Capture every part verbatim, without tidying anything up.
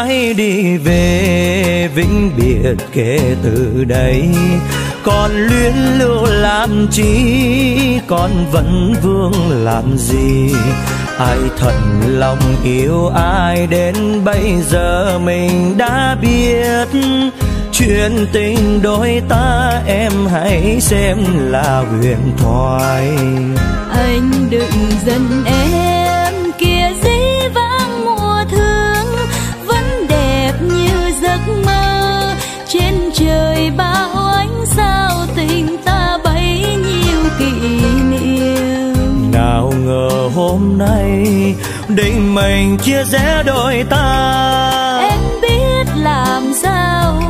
hãy đi về vĩnh biệt kể từ đây. Còn luyến lưu làm chi, còn vẫn vương làm gì? Ai thật lòng yêu ai đến bây giờ mình đã biết. Chuyện tình đôi ta em hãy xem là huyền thoại. Anh đừng giận em, kia dĩ vãng mùa thương vẫn đẹp như giấc mơ. Trên trời bao ánh sao tình ta bấy nhiêu kỷ niệm. Nào ngờ hôm nay định mình chia rẽ đôi ta. Em biết làm sao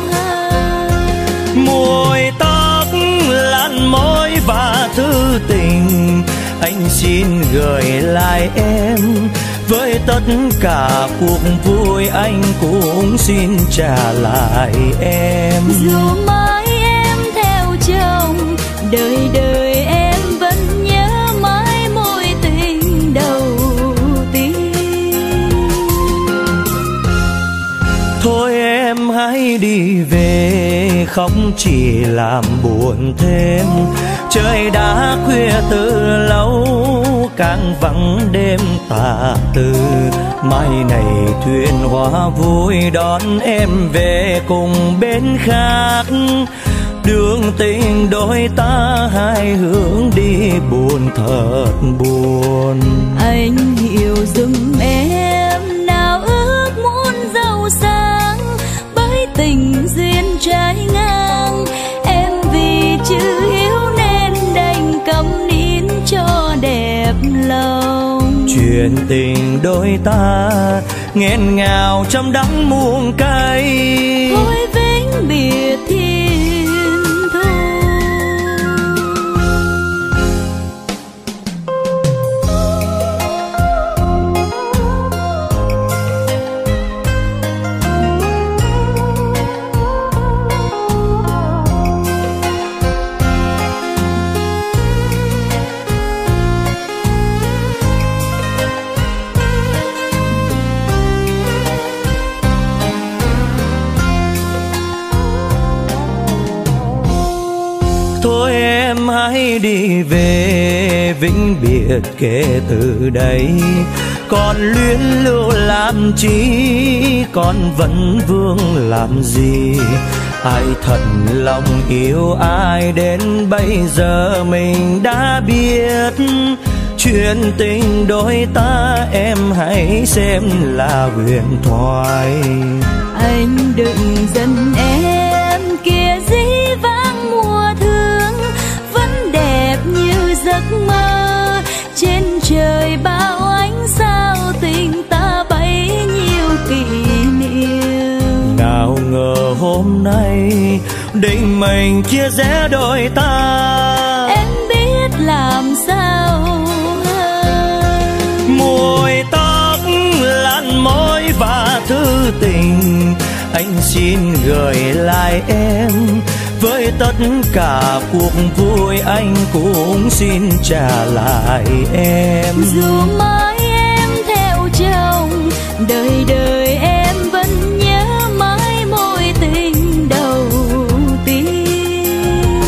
mùi tóc lăn môi và thư tình. Anh xin gửi lại em, với tất cả cuộc vui anh cũng xin trả lại em. Dù mãi em theo chồng, đời đời em vẫn nhớ mãi mối tình đầu tiên. Thôi em hãy đi về, không chỉ làm buồn thêm. Trời đã khuya từ lâu, càng vắng đêm tà tư. Mai này thuyền hoa vui đón em về cùng bên khác. Đường tình đôi ta hai hướng đi buồn thật buồn. Anh hiểu giùm em, nào ước muốn giàu sang bởi tình duyên trái ngang. Em vì chữ hiếu nên đành câm nín cho đẹp lòng. Chuyện tình đôi ta nghẹn ngào trong đắng muôn cay. Thôi vĩnh biệt thiên thu. Thôi em hãy đi về vĩnh biệt kể từ đây. Còn luyến lưu làm chi, còn vẫn vương làm gì? Ai thật lòng yêu ai đến bây giờ mình đã biết. Chuyện tình đôi ta em hãy xem là huyền thoại. Anh đừng giận em, kia dĩ vãng mùa thương vẫn đẹp như giấc mơ. Trên trời bao ánh sao tình ta bấy nhiêu kỷ niệm. Nào ngờ hôm nay định mình chia rẽ đôi ta. Em biết làm sao mùi tóc lăn môi và thư tình. Anh xin gửi lại em, với tất cả cuộc vui anh cũng xin trả lại em. Dù mãi em theo chồng, đời đời em vẫn nhớ mãi mối tình đầu tiên.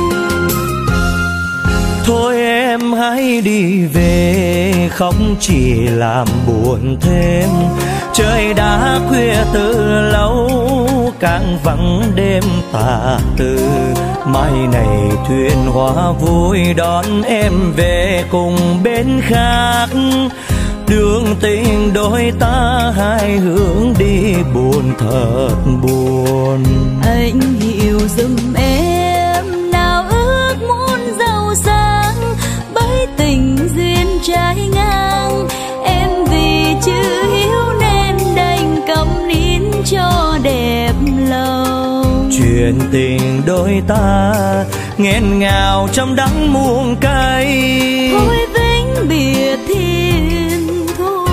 Thôi em hãy đi về, không chỉ làm buồn thêm. Trời đã khuya từ lâu, càng vắng đêm tà tư. Mai này thuyền hoa vui đón em về cùng bên khác. Đường tình đôi ta hai hướng đi buồn thật buồn. Anh hiểu giùm em, nào ước muốn giàu sang bởi tình duyên trái ngang. Em vì chữ hiếu nên đành câm nín cho đẹp lòng. Chuyện tình đôi ta nghẹn ngào trong đắng muôn cay. Thôi vĩnh biệt thiên thu.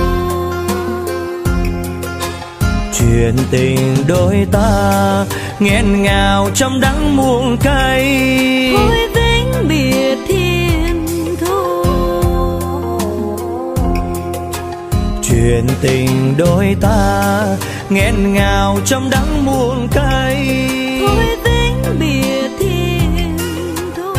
Chuyện tình đôi ta nghẹn ngào trong đắng muôn cay. Thôi vĩnh biệt thiên thu. chuyện tình đôi ta nghẹn ngào trong đắng muôn cay. Thôi vĩnh biệt thiên thu.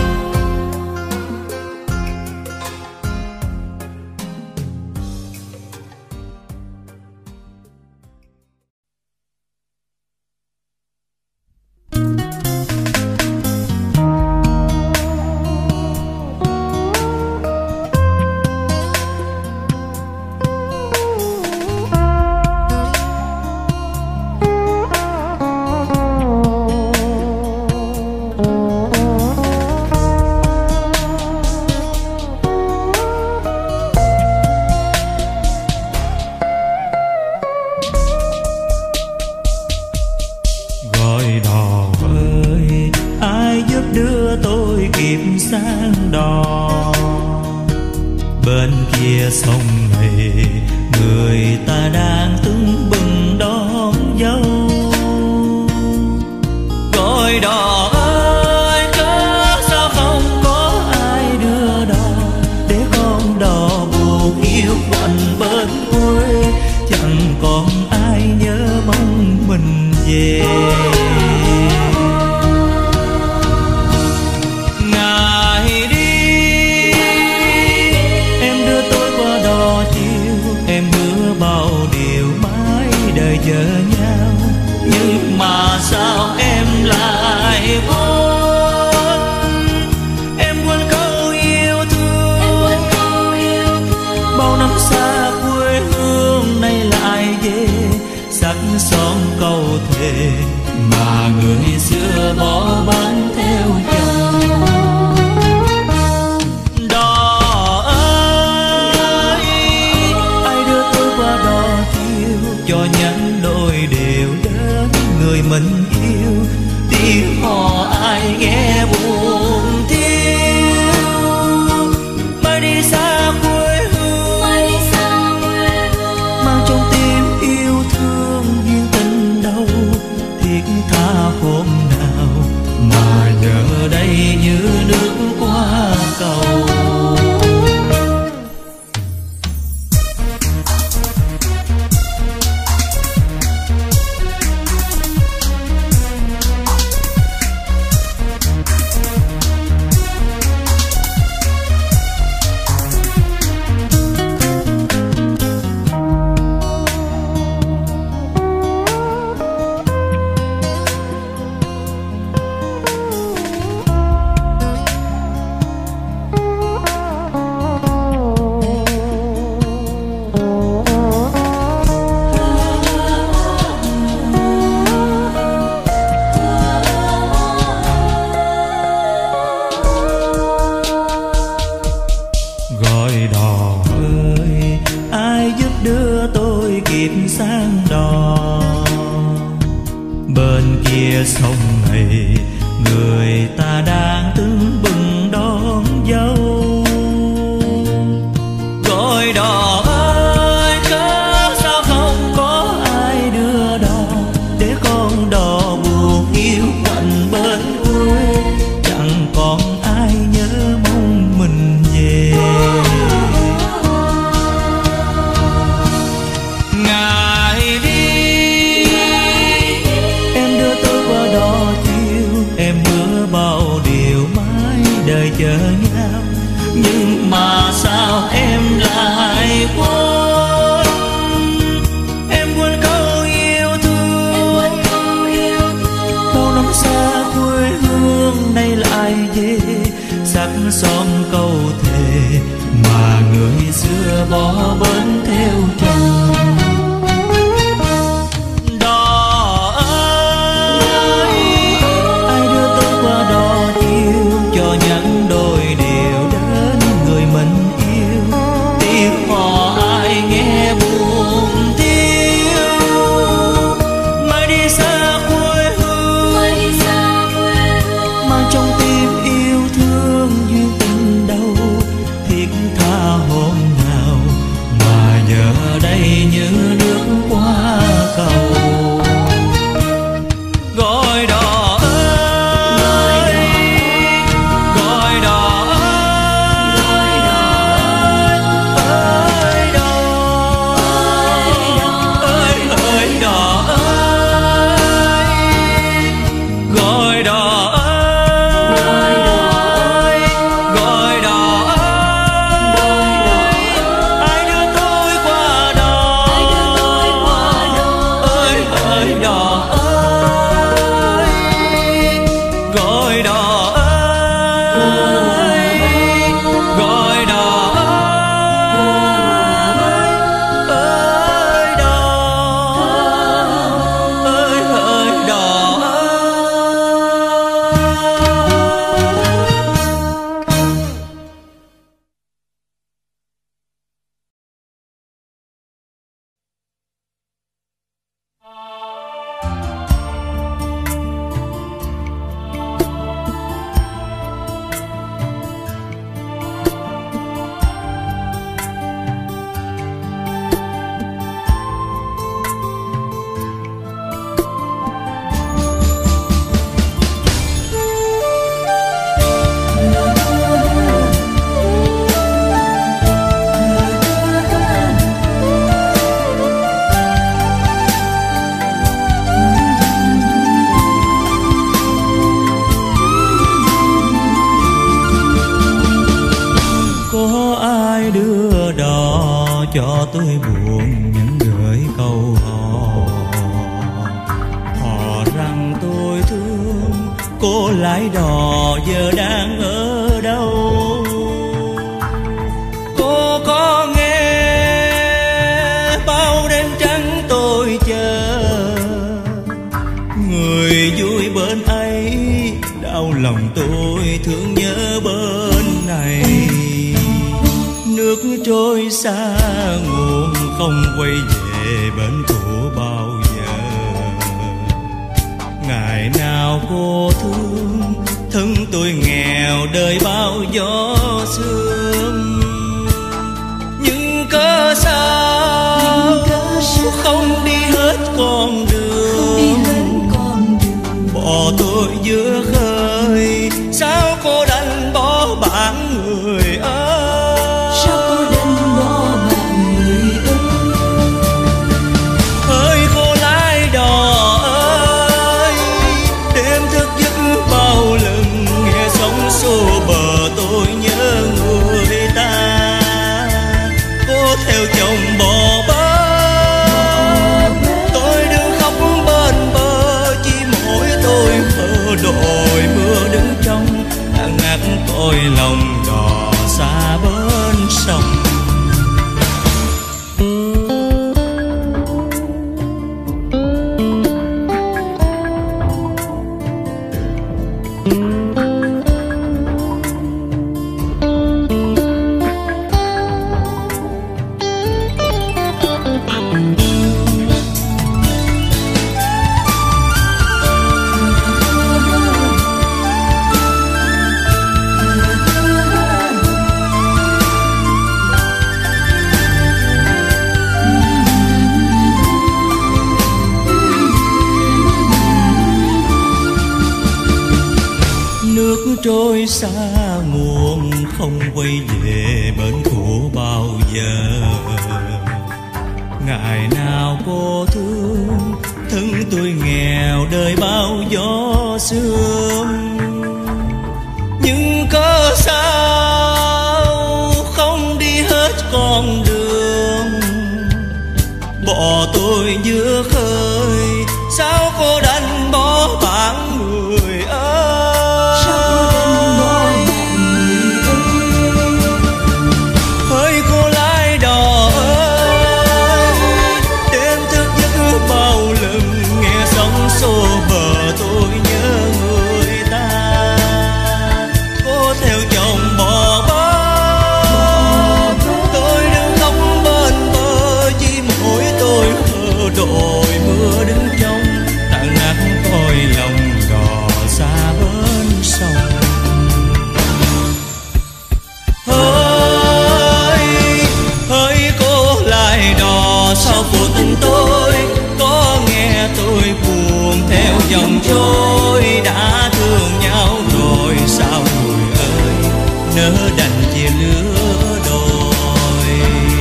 Đây cho tôi buồn những gửi câu hò. Hò rằng tôi thương cô lái đò giờ đang ở đâu. Cô có nghe bao đêm trắng tôi chờ, người vui bên ấy đau lòng tôi thương nhớ bên này. Nước trôi xa nguồn không quay về bên cũ bao giờ. Ngày nào cô thương thân tôi nghèo đời bao gió sương. Nhưng cớ sao không đi hết con đường, bỏ tôi giữa khơi. Sao cô đành bỏ bạn người ơi, sao cô đành bỏ bạn người ơi. ơi cô lái đò ơi, đêm thức giấc bao lần nghe sóng xô bờ tôi nhớ người ta. Cô theo chồng bỏ bến, tôi đứng khóc bên bờ, chỉ mỗi tôi mơ đồi mưa đứng trong đang ngắt cõi lòng đò xa bên sông. Trôi xa nguồn không quay về bên cũ bao giờ. Ngày nào cô thương thân tôi nghèo đời bao gió sương. Nhưng cớ sao không đi hết con đường, bỏ tôi giữa khơi. Sao cô đành bỏ bạn người ơi, xô bờ tôi nhớ người ta. Cô theo chồng bỏ bến, tôi đứng khóc bên bờ, chỉ mỗi tôi mơ đồi mưa đứng trong tàn ngắt cõi lòng đò xa bên sông. Hỡi hỡi cô lái đò sao phụ tình tôi, có nghe tôi buồn theo dòng trôi. Đã thương nhau rồi sao người ơi, nỡ đành chia lứa đôi.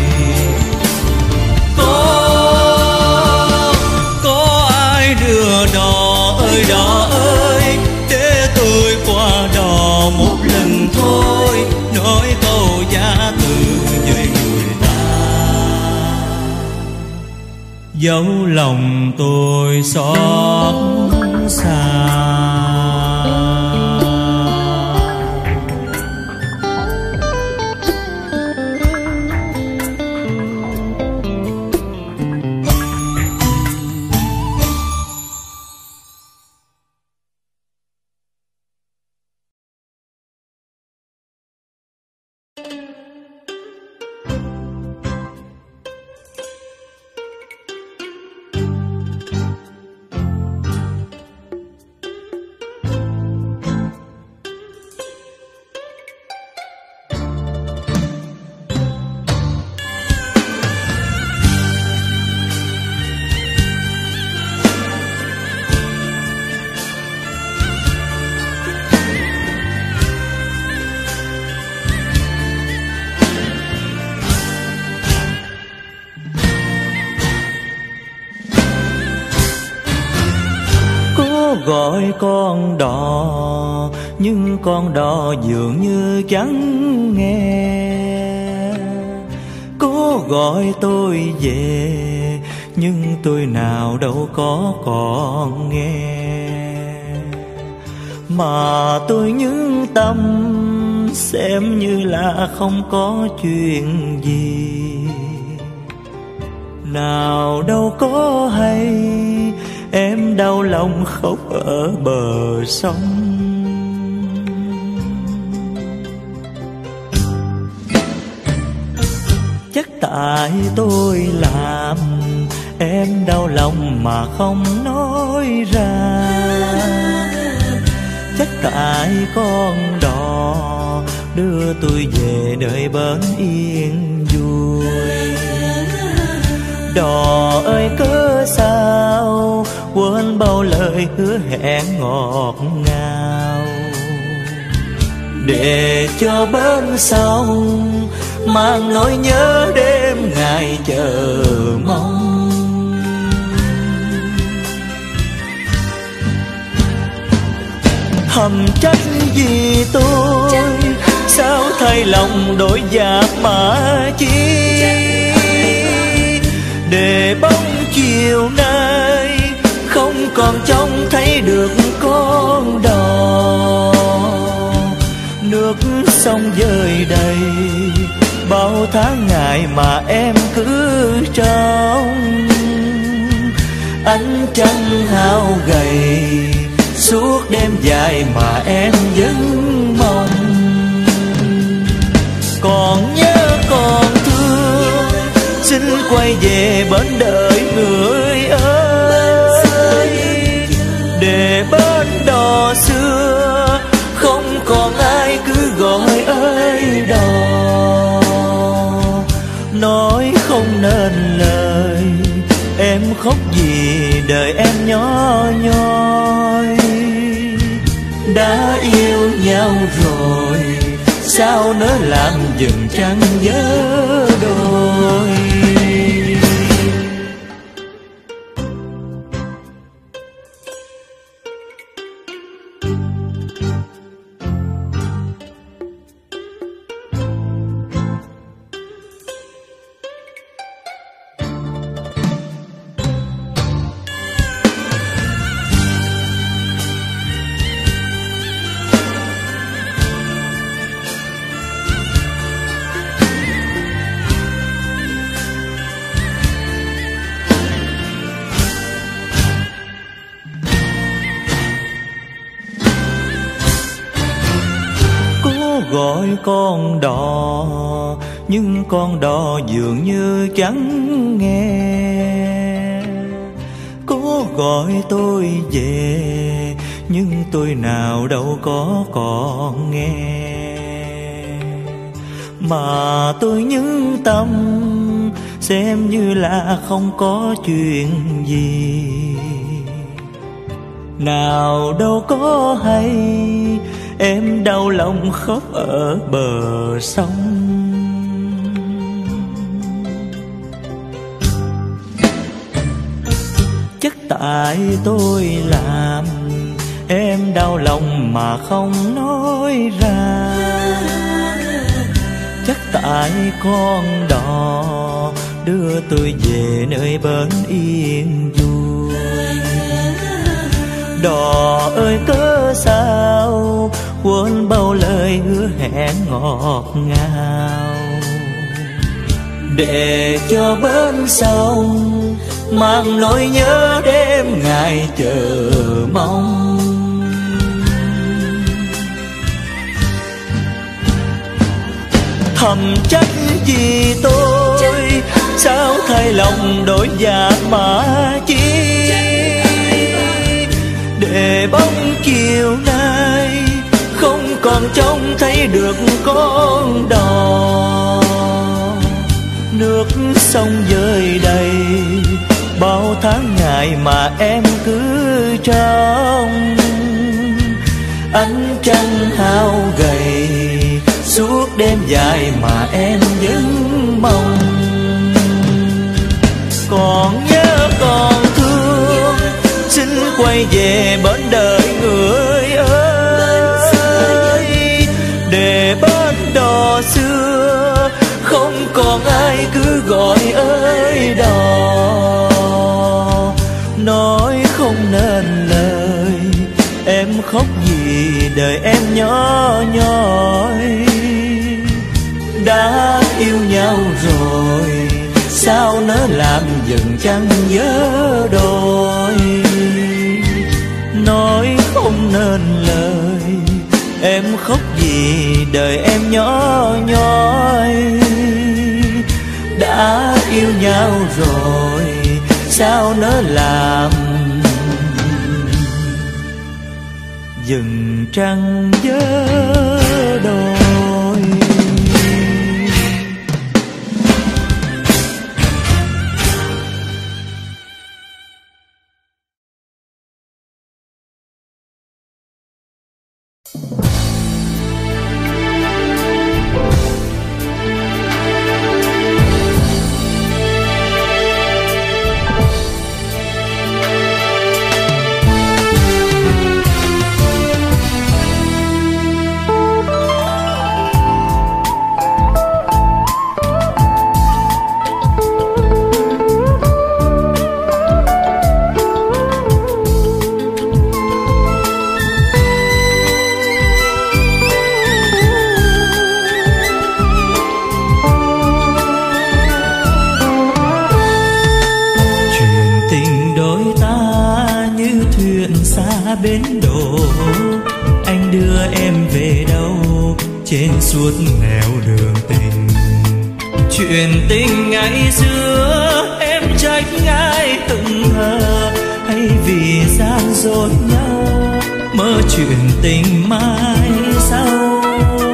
Có có ai đưa đò ơi đò ơi, để tôi qua đò một lần thôi, nói câu giá từ với người ta. Dẫu lòng tôi xót xa, gọi con đò nhưng con đò dường như chẳng nghe. Cố Cố gọi tôi về nhưng tôi nào đâu có còn nghe, mà tôi nhẫn tâm xem như là không có chuyện gì. Nào đâu có hay em đau lòng khóc ở bờ sông. Chắc tại tôi làm em đau lòng mà không nói ra. Chắc tại con đò đưa tôi về nơi bến yên vui. Đò ơi cớ sao quên bao lời hứa hẹn ngọt ngào, để cho bến sông mang nỗi nhớ đêm ngày chờ mong. Thầm trách vì tôi sao thay lòng đổi dạ mà chi, để bóng chiều nay không còn trông thấy được con đò. Nước sông dơi đầy bao tháng ngày mà em cứ trông. Ánh trăng hao gầy suốt đêm dài mà em vẫn mong. Còn nhớ còn thương xin quay về bến đợi người ơi, để bến đò xưa không còn ai cứ gọi ơi đò. Nói không nên lời em khóc vì đời em nhỏ nhoi. Đã yêu nhau rồi sao nỡ làm dừng trăng nhớ đôi. Gọi con đò nhưng con đò dường như chẳng nghe. Cố gọi tôi về nhưng tôi nào đâu có còn nghe, mà tôi nhẫn tâm xem như là không có chuyện gì. Nào đâu có hay em đau lòng khóc ở bờ sông. Chắc tại tôi làm em đau lòng mà không nói ra. Chắc tại con đò đưa tôi về nơi bến yên vui. Đò ơi cớ sao quên bao lời hứa hẹn ngọt ngào, để cho bến sông mang nỗi nhớ đêm ngày chờ mong. Thầm trách vì tôi sao thay lòng đổi dạ mà chi, để bóng chiều nay không còn trông thấy được con đò. Nước sông dơi đầy bao tháng ngày mà em cứ trông. Ánh trăng hao gầy suốt đêm dài mà em vẫn mong. Còn nhớ còn thương xin quay về bến đợi người ơi, để bến đò xưa không còn ai cứ khóc gì đời em nhỏ nhoi. Đã yêu nhau rồi sao nỡ làm dần chẳng nhớ đôi. Nói không nên lời em khóc gì đời em nhỏ nhoi. Đã yêu nhau rồi sao nỡ làm dừng trăng nhớ đôi. Bến đò anh đưa em về đâu trên suốt nẻo đường tình. Chuyện tình ngày xưa em trách ai từng hờ hay vì gian dối nhau mơ chuyện tình mai sau.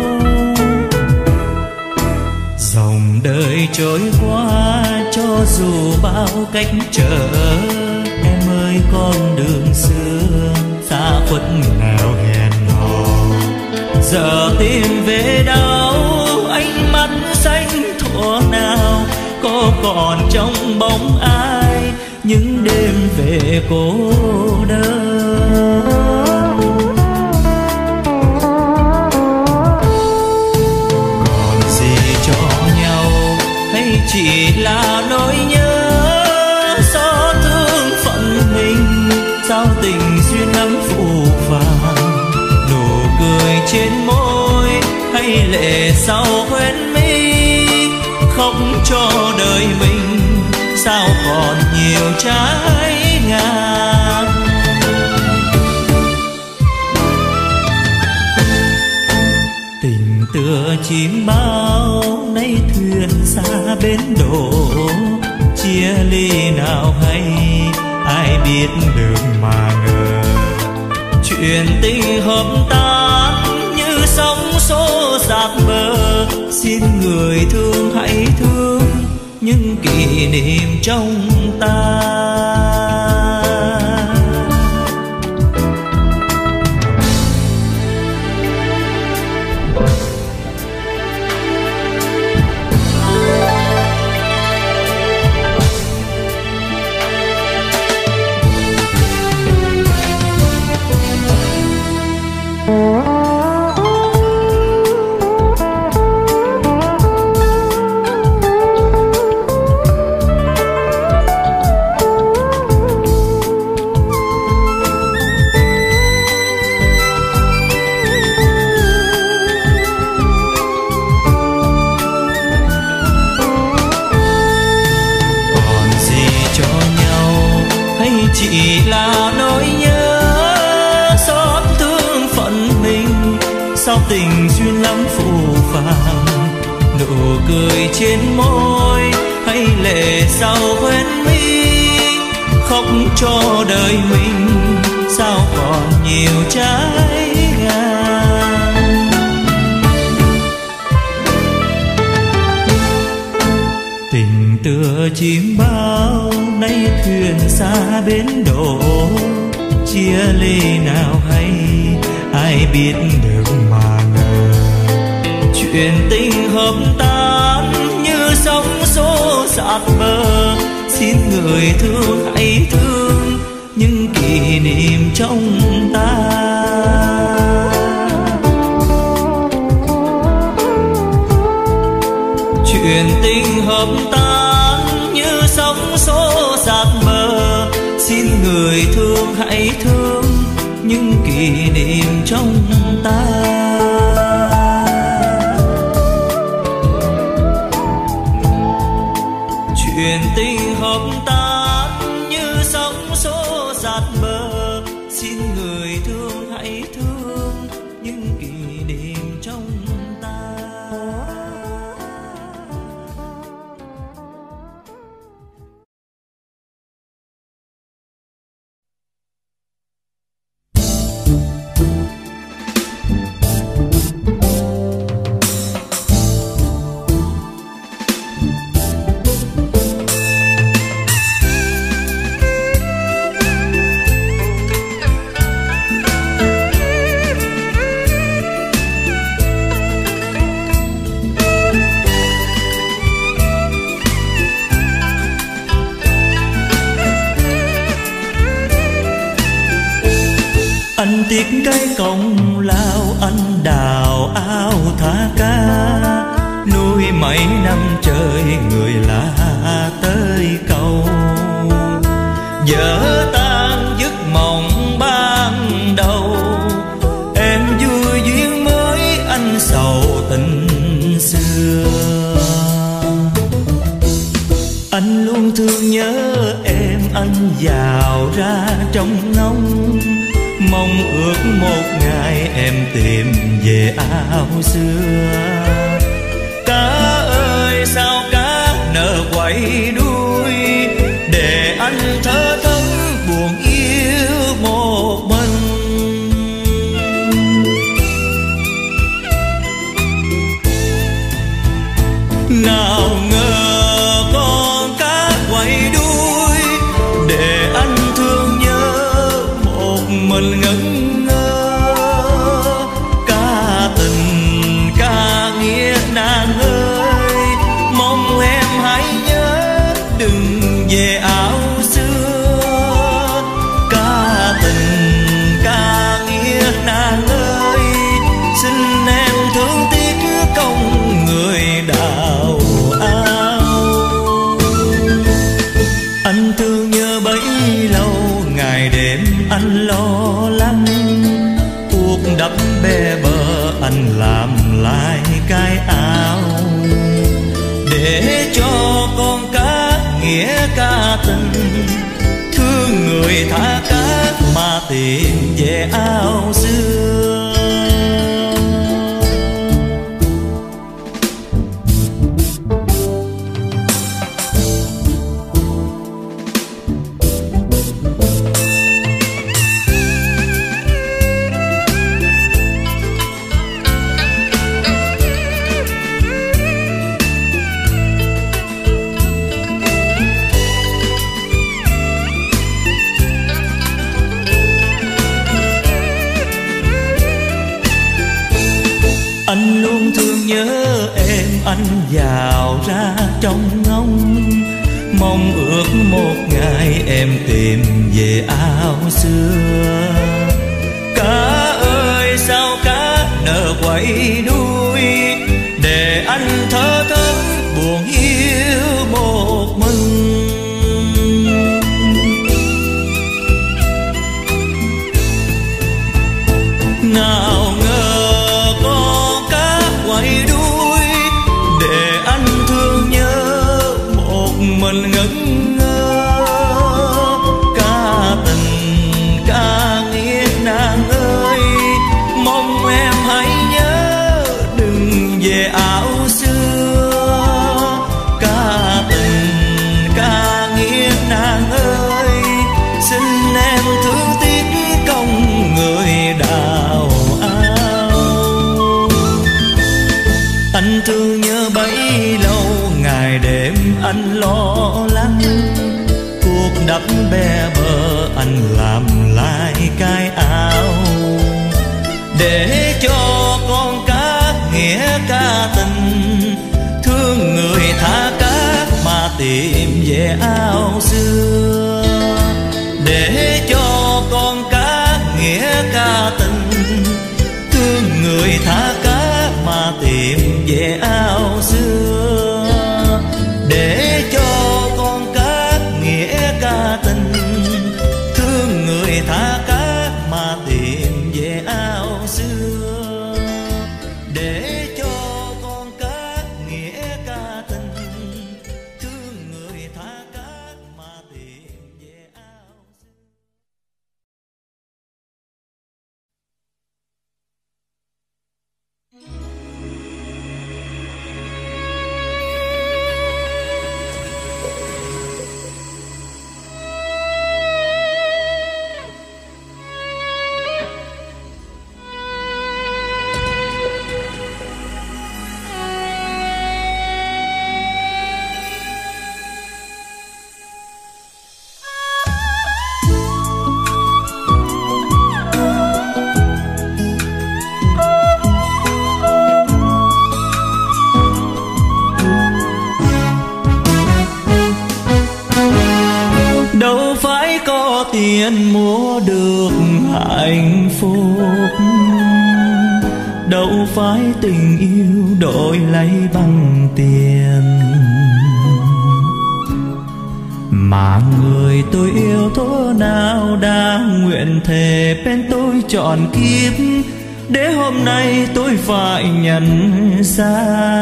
Dòng đời trôi qua cho dù bao cách trở em ơi con đường xưa xa khuất nào hẹn hò. Giờ tìm về đâu ánh mắt xanh thuở nào có còn trong bóng ai những đêm về cô đơn. Còn gì cho nhau hay chỉ là nỗi nhớ xót thương phận mình. Sao tình duyên lắm phù phàng nụ cười trên môi hay lệ sau hoen mi. Khóc cho đời mình sao còn nhiều trái ngang. Tình tựa chim bao nay thuyền xa bến đổ. Chia ly nào hay ai biết được mà ngờ. Chuyện tình hợp tan như sóng xô dạt bờ. Xin người thương hãy thương những kỷ niệm trong ta. Chỉ là nỗi nhớ xót thương phận mình. Sao tình duyên lắm phù phàng nụ cười trên môi hay lệ sau hoen mi. Khóc cho đời mình sao còn nhiều trái ngang. Tình tựa chim bao nay thuyền xa bến đổ. Chia ly nào hay ai biết được mà ngờ. Chuyện tình hợp tan như sóng xô dạt bờ. Xin người thương hãy thương những kỷ niệm trong ta. Chuyện tình hợp tan như sóng xô dạt bờ. Xin người thương hãy thương những kỷ niệm trong ta. Chuyện tình hợp tan như sóng xô dạt bờ, xin người thương hãy thương những kỷ niệm trong ta. Anh tiếc cái công lao anh đào ao thả cá, nuôi mấy năm trời người lạ tới cầu. Vỡ tan giấc mộng ban đầu, em vui duyên mới anh sầu tình xưa. Anh luôn thương nhớ em, anh vào ra trong ngóng, mong ước một ngày em tìm về ao xưa. Cá ơi sao cá nỡ quay đuôi, để anh thơ thẫn buồn yêu một mình. Nào ngờ con cá quay đuôi, để anh thương nhớ một mình ngẩn ngơ. Ca tình ca nghĩa nàng ơi, mong em hãy nhớ đừng về áo xưa. Ca tình ca nghĩa nàng ơi, xin em thương tiếc công người đào ao. Anh thương nhớ bấy lâu, ngày đêm anh lo lắng, cuộc đắp bè bờ anh làm lại cái ao, để cho con cá nghĩa ca tình, thương người thả cá mà tìm về ao xưa. Anh luôn thương nhớ em, anh vào ra trong ngóng, mong ước một ngày em tìm về ao xưa. Cá ơi sao cá nỡ quay đuôi, để anh thơ thẫn buồn yêu một mình. Nào ngờ con cá quay đuôi, để anh thương nhớ một mình ngẩn ngơ. Ca tình ca nghĩa nàng ơi, mong em hãy nhớ đừng về áo xưa. Ca tình ca nghĩa nàng ơi, xin em thương tiếc công người đào ao. Anh thương nhớ bấy lâu, ngày đêm anh lo lắng, cuộc đắp bè bờ anh làm lại cái ao, để cho con cá nghĩa ca tình, thương người thả cá mà tìm về ao xưa. Để cho con cá nghĩa ca tình, thương người thả cá mà tìm về ao xưa. Để cho con cá nghĩa ca tình, thương người thả cá mà tìm hạnh phúc. Đâu phải tình yêu đổi lấy bằng tiền, mà người tôi yêu thuở nào đã nguyện thề bên tôi trọn kiếp, để hôm nay tôi phải nhận ra.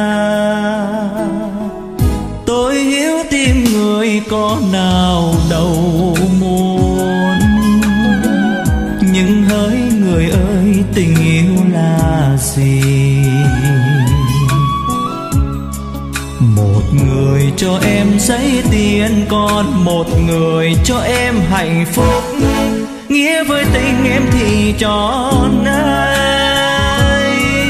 Tôi hiểu tim người có nào đâu muốn, nhưng hỡi người ơi tình yêu là gì? Một người cho em giấy tiền, còn một người cho em hạnh phúc. Nghĩa với tình em thì trọn ai.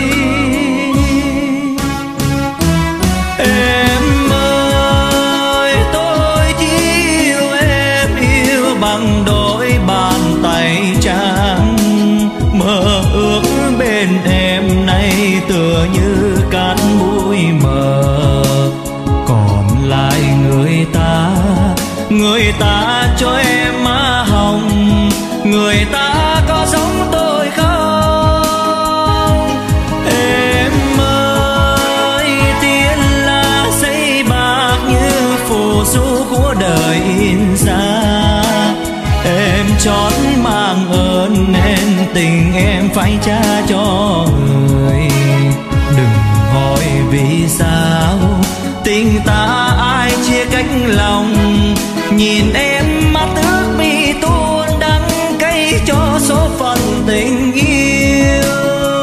Em ơi tôi chỉ yêu em, yêu bằng đôi bàn tay trắng. Mơ ước bên em nay tựa như cát bụi mờ. Còn lại người ta, người ta cho em má hồng. Người ta có giống tôi không? Em ơi tiền là giấy bạc như phù du của đời in ra. Em chót mang ơn nên tình em phải trả cho người. Đừng hỏi vì sao tình ta ai chia cách lòng. Nhìn em mắt ước mi tuôn đắng cay cho số phận tình yêu.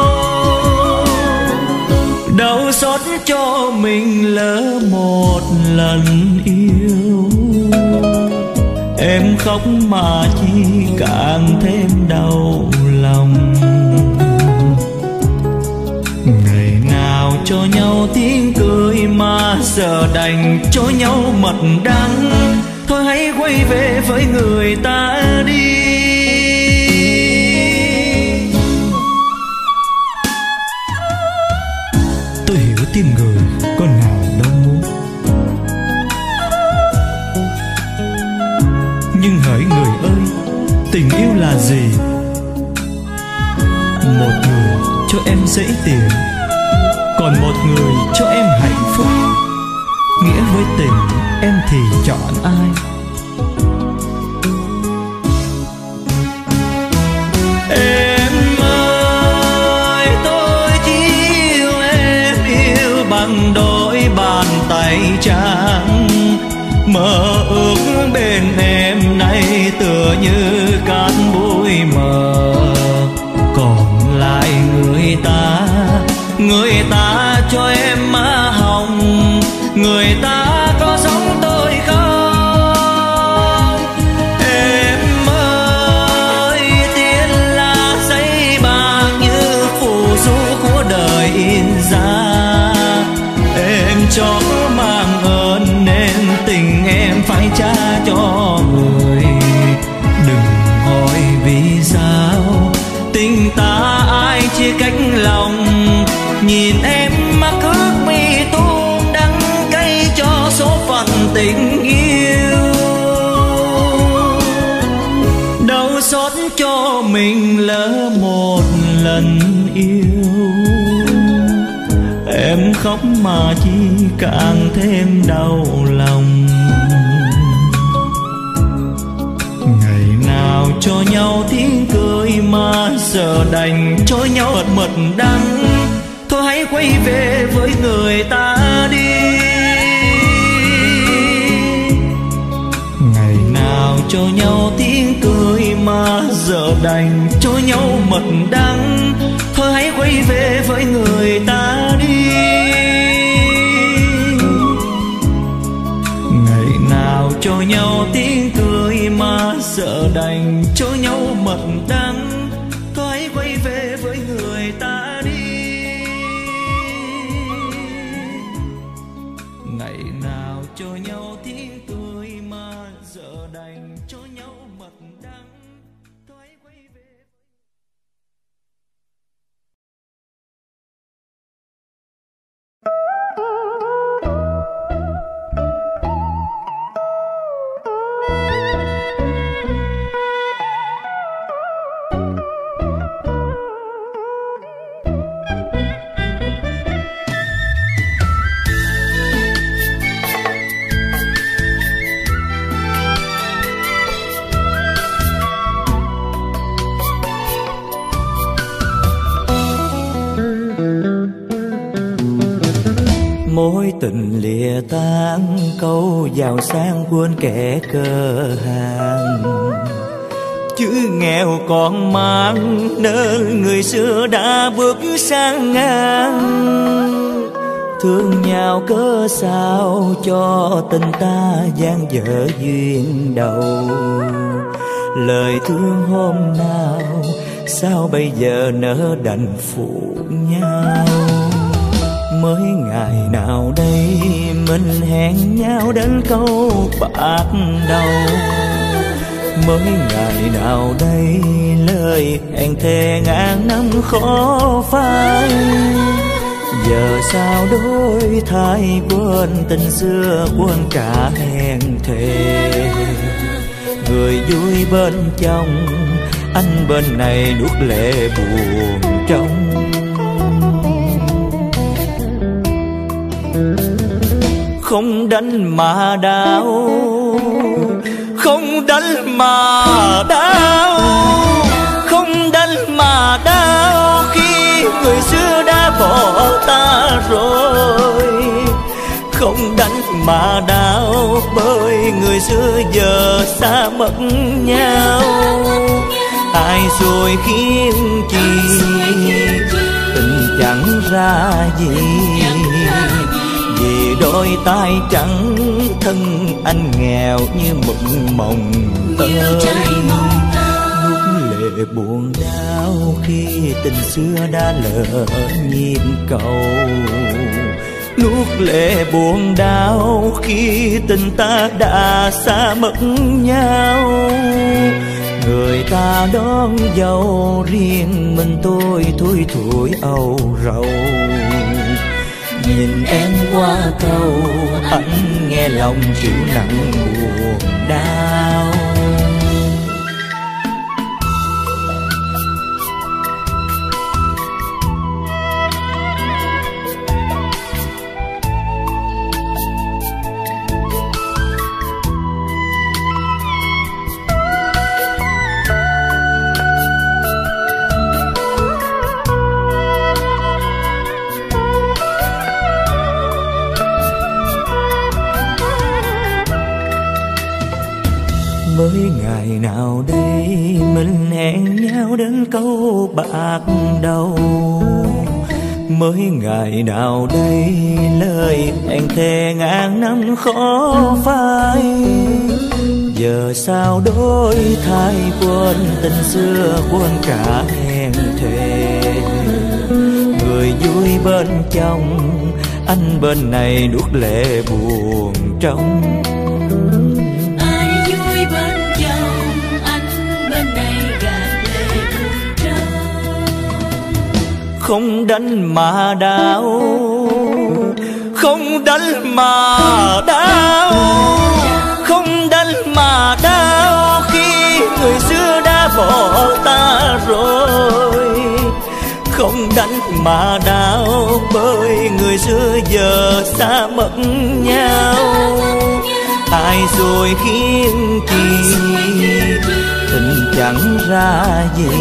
Đau xót cho mình lỡ một lần yêu. Em khóc mà chỉ càng thêm đau lòng. Ngày nào cho nhau tiếng cười mà giờ đành cho nhau mật đắng. Thôi hãy quay về với người ta đi. Tôi hiểu tim người có nào đâu muốn, nhưng hỡi người ơi tình yêu là gì? Một người cho em giấy tiền, còn một người cho em hạnh phúc. Nghĩa với tình em thì chọn ai? Em ơi tôi chỉ yêu em, yêu bằng đôi bàn tay trắng. Mơ ước bên em nay tựa như cát bụi mờ. Còn lại người ta, người ta cho em má hồng. Người ta có giống tôi không? Em ơi tiền là giấy bạc như phù du của đời in ra. Em cho mang ơn nên tình em phải trả cho người. Đừng hỏi vì sao tình ta ai chia cách lòng. Nhìn em mắt ước mi tuôn đắng cay cho số phận tình yêu. Đau xót cho mình lỡ một lần yêu. Em khóc mà chỉ càng thêm đau lòng. Ngày nào cho nhau tiếng cười mà giờ đành cho nhau mật mật đắng. Thôi hãy quay về với người ta đi. Ngày nào cho nhau tiếng cười mà giờ đành cho nhau mật đắng. Thôi hãy quay về với người ta đi. Ngày nào cho nhau tiếng cười mà giờ đành cho nhau mật đắng. Thôi hãy quay về với người ta đi. Ngày nào cho nhau tiếng cười mà giờ đành cho nhau mật đắng. Thôi hãy quay về. tình lìa tan, câu giàu sang quên kẻ cơ hàng. Chứ nghèo còn mang nơi người xưa đã bước sang ngang. Thương nhau cớ sao cho tình ta gian dở duyên đầu. Lời thương hôm nào sao bây giờ nỡ đành phụ nhau. Mới ngày nào đây mình hẹn nhau đến câu bạc đầu. Mới ngày nào đây lời hẹn thề ngàn năm khó phai. Giờ sao đổi thay quên tình xưa, quên cả hẹn thề. Người vui bên trong, anh bên này nuốt lệ buồn trong. Không đánh mà đau, không đánh mà đau, không đánh mà đau khi người xưa đã bỏ ta rồi. Không đánh mà đau bởi người xưa giờ xa mất nhau. Ai rồi khiến chi tình chẳng ra gì, vì đôi tay trắng thân anh nghèo như mộng mộng tơi. Nuốt lệ buồn đau khi tình xưa đã lỡ nhịp cầu. Nuốt lệ buồn đau khi tình ta đã xa mất nhau. Người ta đón dâu riêng mình tôi thui thủi âu rầu. Nhìn em qua cầu anh nghe lòng chịu nặng buồn đau. Mới ngày nào đây mình hẹn nhau đến câu bạc đầu. Mới ngày nào đây lời hẹn thề ngàn năm khó phai. Giờ sao đổi thay quên tình xưa, quên cả hẹn thề. Người vui bên trong, anh bên này nuốt lệ buồn trong. Không đánh mà đau, không đánh mà đau, không đánh mà đau khi người xưa đã bỏ ta rồi. Không đánh mà đau bởi người xưa giờ xa mất nhau. Ai rồi khiến chi tình chẳng ra gì,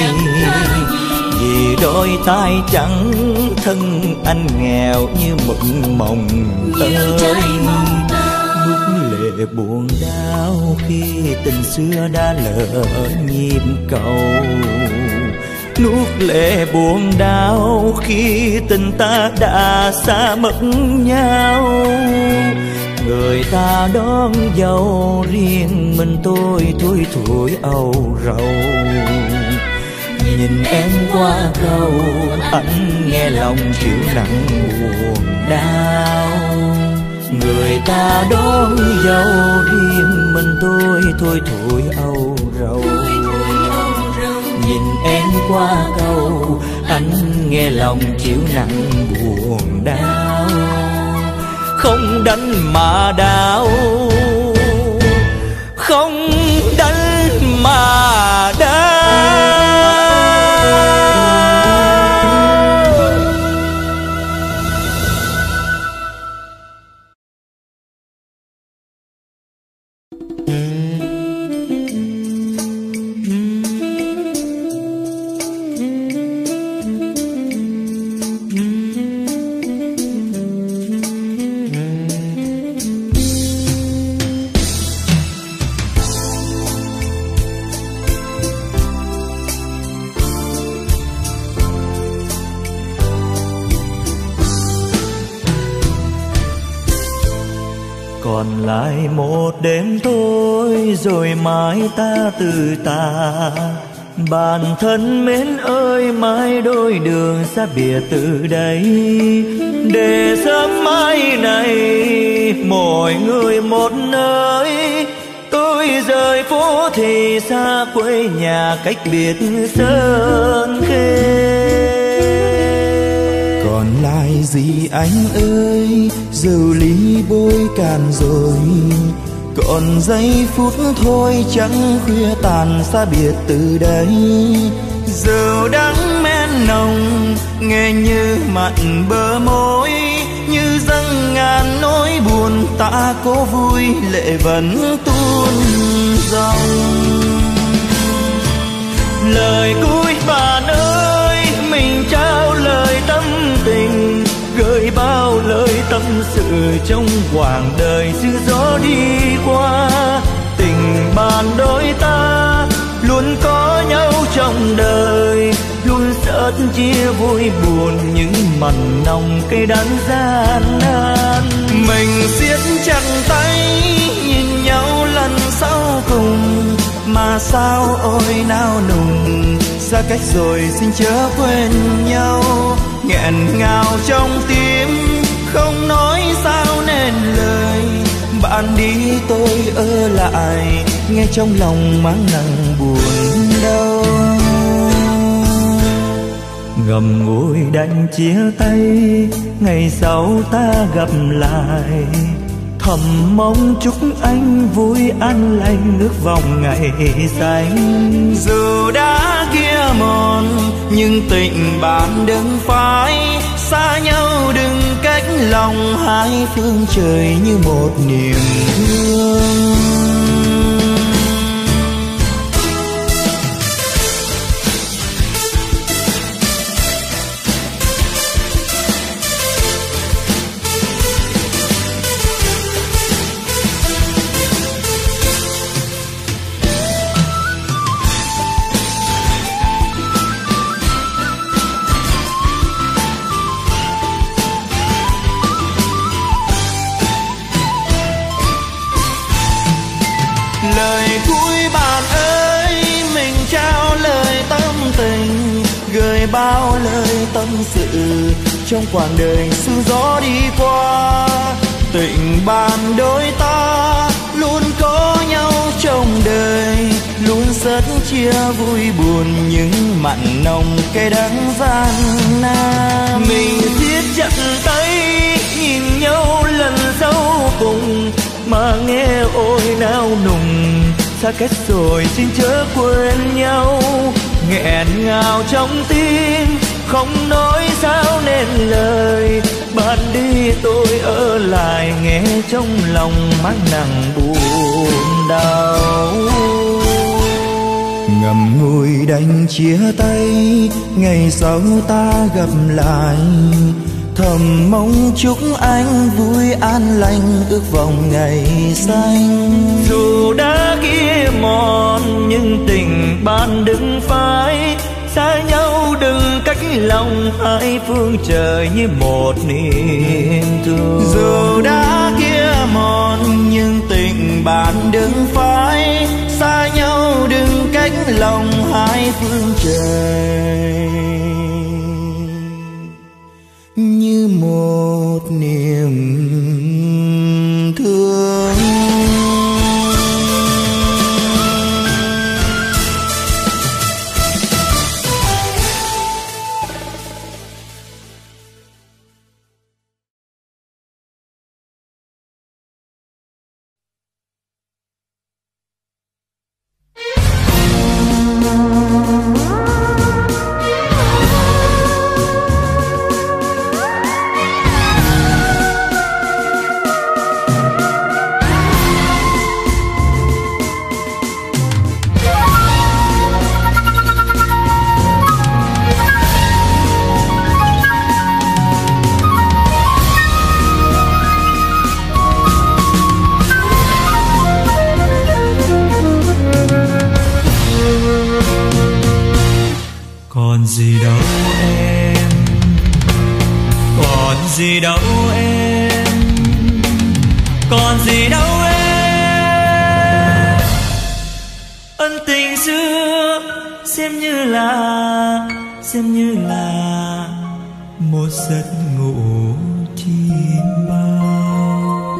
vì đôi tay trắng thân anh nghèo như mộng mộng tơi. Nuốt lệ buồn đau khi tình xưa đã lỡ nhịp cầu. Nuốt lệ buồn đau khi tình ta đã xa mất nhau. Người ta đón dâu riêng mình tôi thui thủi âu rầu. Nhìn em qua cầu anh nghe lòng chịu nặng buồn đau. Người ta đón dâu riêng mình tôi thôi thủi âu rầu. Nhìn em qua cầu anh nghe lòng chịu nặng buồn đau. Không đánh mà đau, không đánh mà đau. còn lại một đêm tối rồi mai ta từ tà. Bạn thân mến ơi, mai đôi đường xa biệt từ đây, để sớm mai này mỗi người một nơi. Tôi rời phố thì xa quê nhà, cách biệt sơn khê. Còn lại gì anh ơi, rượu ly bôi cạn rồi, còn giây phút thôi chẳng khuya tàn xa biệt từ đây. Rượu đắng men nồng nghe như mặn bờ môi, như dâng ngàn nỗi buồn ta cố vui lệ vẫn tuôn dòng. Lời cuối bạn ơi, mình trao lời tâm tình, gửi bao lời tâm sự trong quãng đời xưa gió đi qua. Tình bạn đôi ta luôn có nhau trong đời, luôn sớt chia vui buồn những mặn nồng cây đắng gian nan. Mình siết chặt tay nhìn nhau lần sau cùng, mà sao ôi nao nùng, xa cách rồi xin chớ quên nhau. Nghẹn ngào trong tim không nói sao nên lời, bạn đi tôi ở lại, nghe trong lòng mang nặng buồn đau. Ngậm ngùi đành chia tay, ngày sau ta gặp lại. Thầm mong chúc anh vui an lành, ước vọng ngày xanh. Dù đã kia mòn nhưng tình bạn đừng phai, xa nhau đừng cách lòng, hai phương trời như một niềm thương. Lời cuối bạn ơi, mình trao lời tâm tình, gửi bao lời tâm sự trong quãng đời xưa gió đi qua. Tình bạn đôi ta luôn có nhau trong đời, luôn rất chia vui buồn những mặn nồng cay đắng gian nan. Mình siết chặt tay nhìn nhau lần sau cùng, mà nghe ôi nao nùng, xa cách rồi xin chớ quên nhau. Nghẹn ngào trong tim không nói sao nên lời, bạn đi tôi ở lại, nghe trong lòng mang nặng buồn đau. Ngậm ngùi đành chia tay, ngày sau ta gặp lại. Thầm mong chúc anh vui an lành, ước vọng ngày xanh. Dù đã kia mòn nhưng tình bạn đừng phai, xa nhau đừng cách lòng, hai phương trời như một niềm thương. Dù đã kia mòn nhưng tình bạn đừng phai, xa nhau đừng cách lòng, hai phương trời như một niềm thương. Còn gì đâu em, còn gì đâu em, còn gì đâu em. Ân tình xưa xem như là xem như là một giấc ngủ chim bao.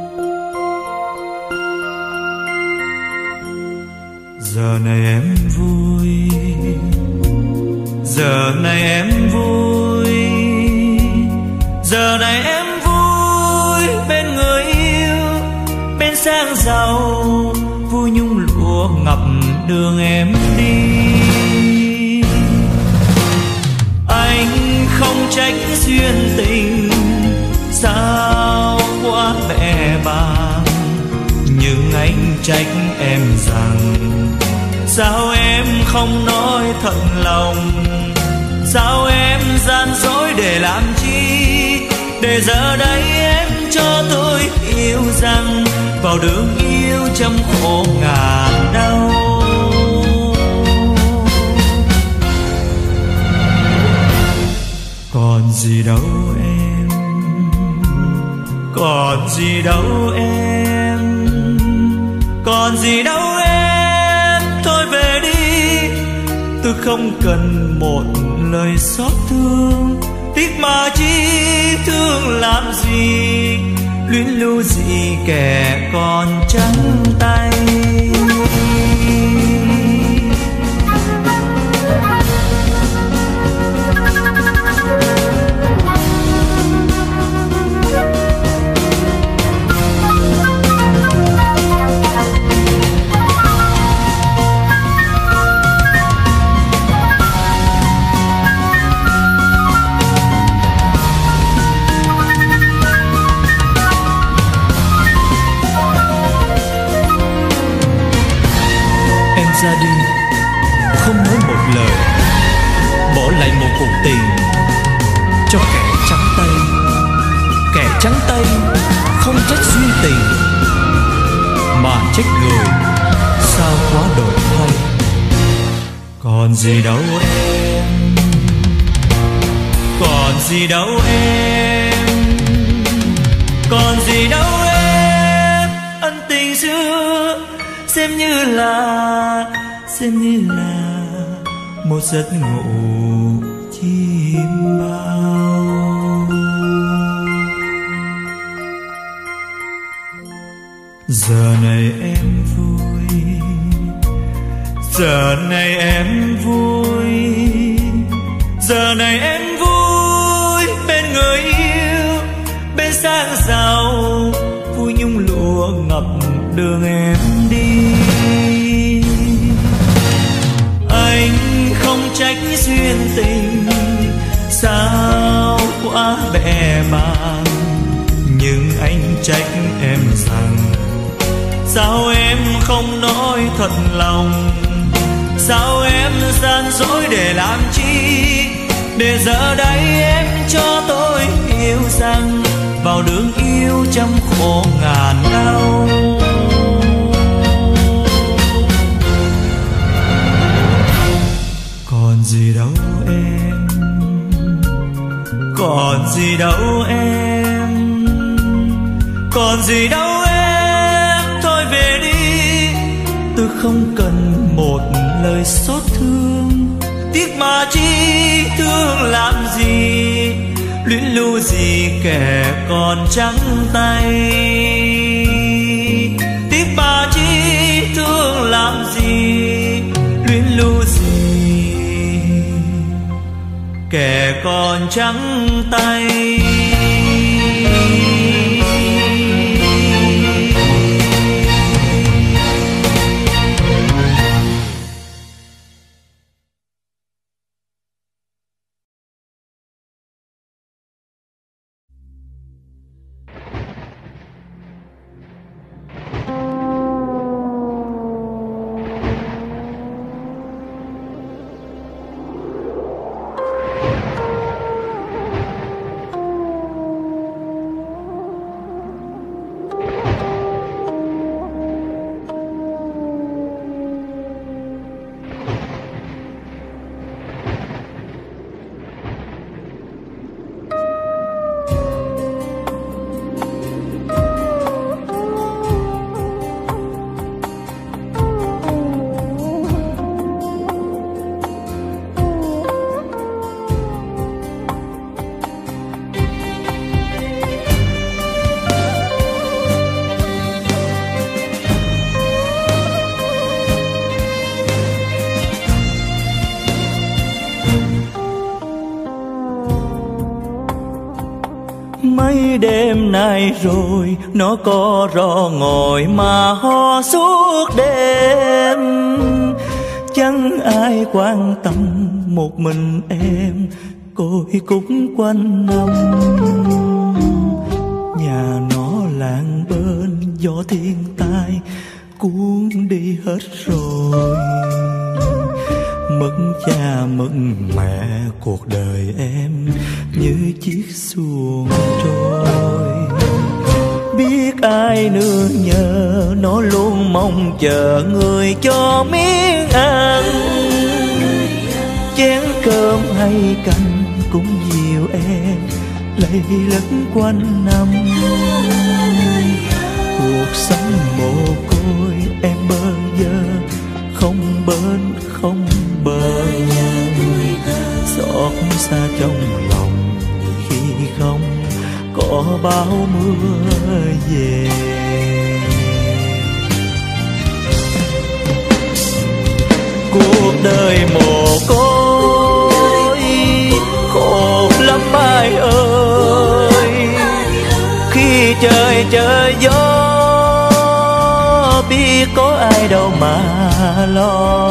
Giờ này em vui, giờ này em vui, giờ này em vui bên người yêu, bên sang giàu, vui nhung lụa ngập đường em đi. Anh không trách duyên tình sao quá bẽ bàng, nhưng anh trách em rằng sao em không nói thật lòng, sao em gian dối để làm chi, để giờ đây em cho tôi yêu rằng vào đường yêu trăm khổ ngàn đau. Còn gì đâu em, còn gì đâu em, còn gì đâu em, thôi về đi. Tôi không cần một lời xót thương, tiếc mà chi thương làm gì, luyến lưu gì kẻ còn trắng tay. Ra đi không nói một lời, bỏ lại một cuộc tình cho kẻ trắng tay. Kẻ trắng tay không trách duyên tình, mà trách người sao quá đổi thay. Còn gì đâu em, còn gì đâu em, còn gì đâu em. Ân tình xưa xem như là xem như là một giấc ngủ chim bao. Giờ này em vui, giờ này em vui, giờ này em vui bên người yêu, bên sang giàu, vui nhung lụa ngập đường em đi. Anh không trách duyên tình sao quá bẽ bàng, nhưng anh trách em rằng sao em không nói thật lòng, sao em gian dối để làm chi, để giờ đây em cho tôi yêu rằng vào đường yêu trăm khổ ngàn đau. Còn gì đâu em, còn gì đâu em, còn gì đâu em, thôi về đi. Tôi không cần một lời xót thương, tiếc mà chi thương làm gì, luyến lưu gì kẻ còn trắng tay. Tiếc mà chi thương làm gì, luyến lưu gì kẻ còn trắng tay. Mấy đêm nay rồi nó có rò ngồi mà ho suốt đêm, chẳng ai quan tâm một mình em côi cúc quanh năm. Nhà nó làng bên gió thiên tai cuốn đi hết rồi, mất cha mất mẹ cuộc đời em như chiếc xuồng trôi. Biết ai nương nhờ nó luôn mong chờ người cho miếng ăn, chén cơm hay canh cũng dìu em lầy lất quanh năm. Cuộc sống mồ côi em bơ vơ không bên không bờ, xót xa trong lòng khi không có bão mưa về. Cuộc đời mồ côi khổ lắm ai ơi, khi trời trời gió biết có ai đâu mà lo.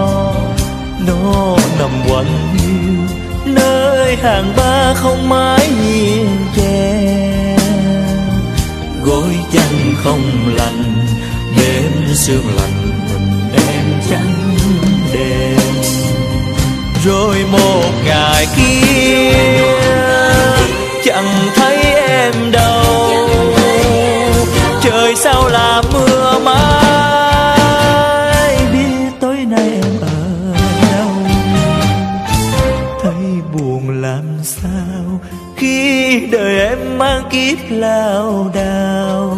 Nó nằm quạnh hiu nơi hàng ba không mái hiên che, gối chăn không lành đêm sương lạnh mình em trắng đêm. Rồi một ngày kia chẳng thấy em đâu, trời sao là mưa mãi biết tối nay em ở đâu. Thấy buồn làm sao khi đời em mang kiếp lao đao,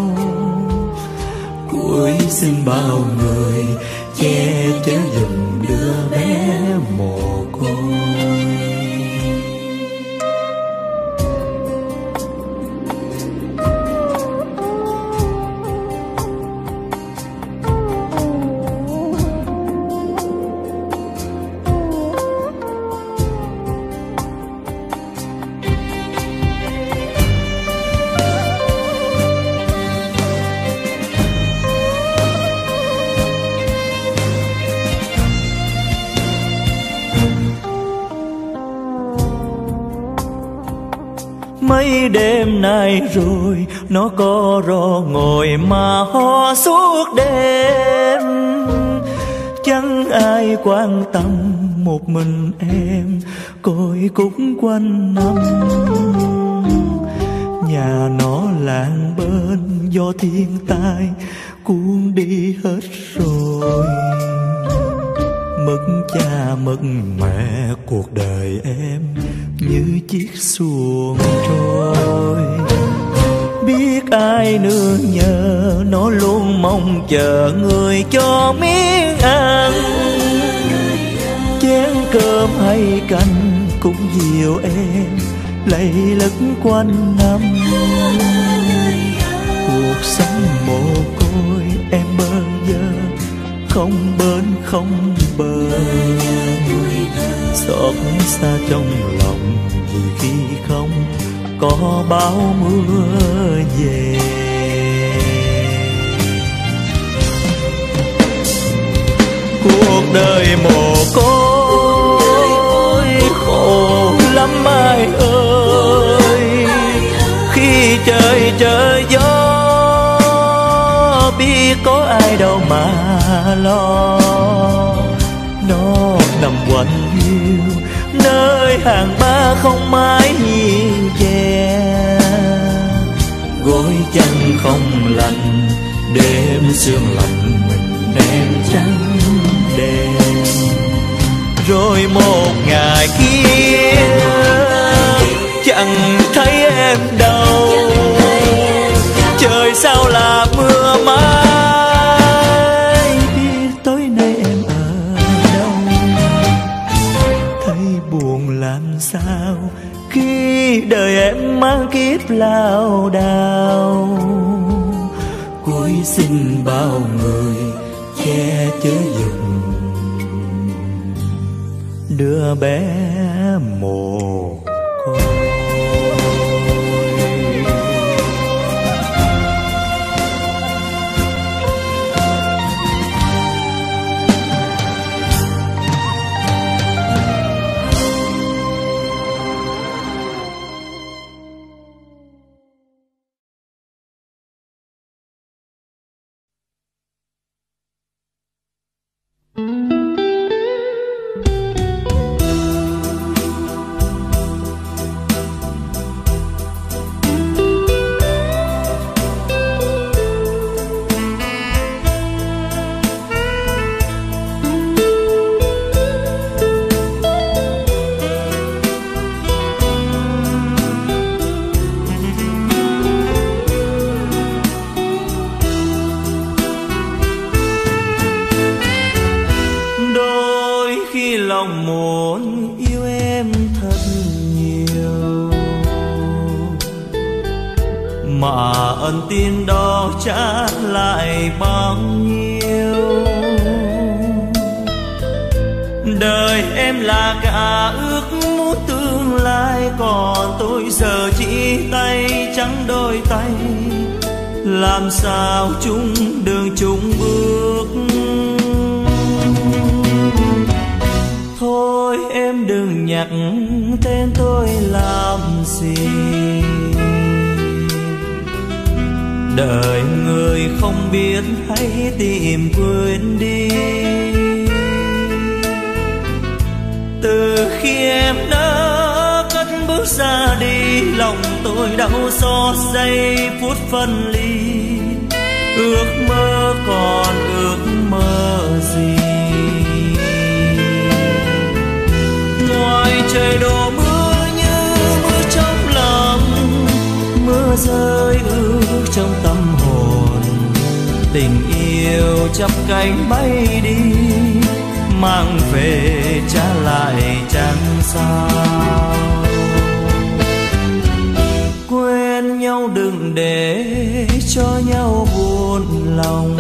cuối xin bao người che chở giùm đứa bé mồ côi. Mấy đêm nay rồi nó có rò ngồi mà ho suốt đêm, chẳng ai quan tâm một mình em côi cúc quanh năm. Nhà nó làng bên do thiên tai cuốn đi hết rồi, mất cha mất mẹ cuộc đời em như chiếc xuồng trôi. Biết ai nương nhờ nó luôn mong chờ người cho miếng ăn, chén cơm hay canh cũng dìu em lầy lất quanh năm. Cuộc sống mồ côi em bơ vơ không bên không bờ, xót xa trong lòng vì khi không có bão mưa về. Cuộc đời mồ côi khổ lắm ai ơi, khi trời trời gió biết có ai đâu mà lo. Nó nằm quạnh hiu nơi hàng ba không mái hiên che, gối chăn không lành đêm sương lạnh mình em trắng đêm. Rồi một ngày kia chẳng thấy em đâu, trời sao là mưa mãi biết tối nay em ở đâu. Thấy buồn làm sao khi đời em mang kiếp lao đao, cuối xin bao người che chở giùm đứa bé mồ côi. mà ân tình đó trả lại bao nhiêu. Đời em là cả ước muốn tương lai, còn tôi giờ chỉ tay trắng đôi tay, làm sao chung đường chung bước. Thôi em đừng nhắc tên tôi làm gì, đời người không biết hãy tìm quên đi. Từ khi em đã cất bước ra đi, lòng tôi đau xót giây phút phân ly. Ước mơ còn ước mơ gì, ngoài trời đổ mưa như mưa trong lòng, mưa rơi ướt trong tâm hồn. Tình yêu chắp cánh bay đi, mang về trả lại chẳng sao. Quên nhau đừng để cho nhau buồn lòng,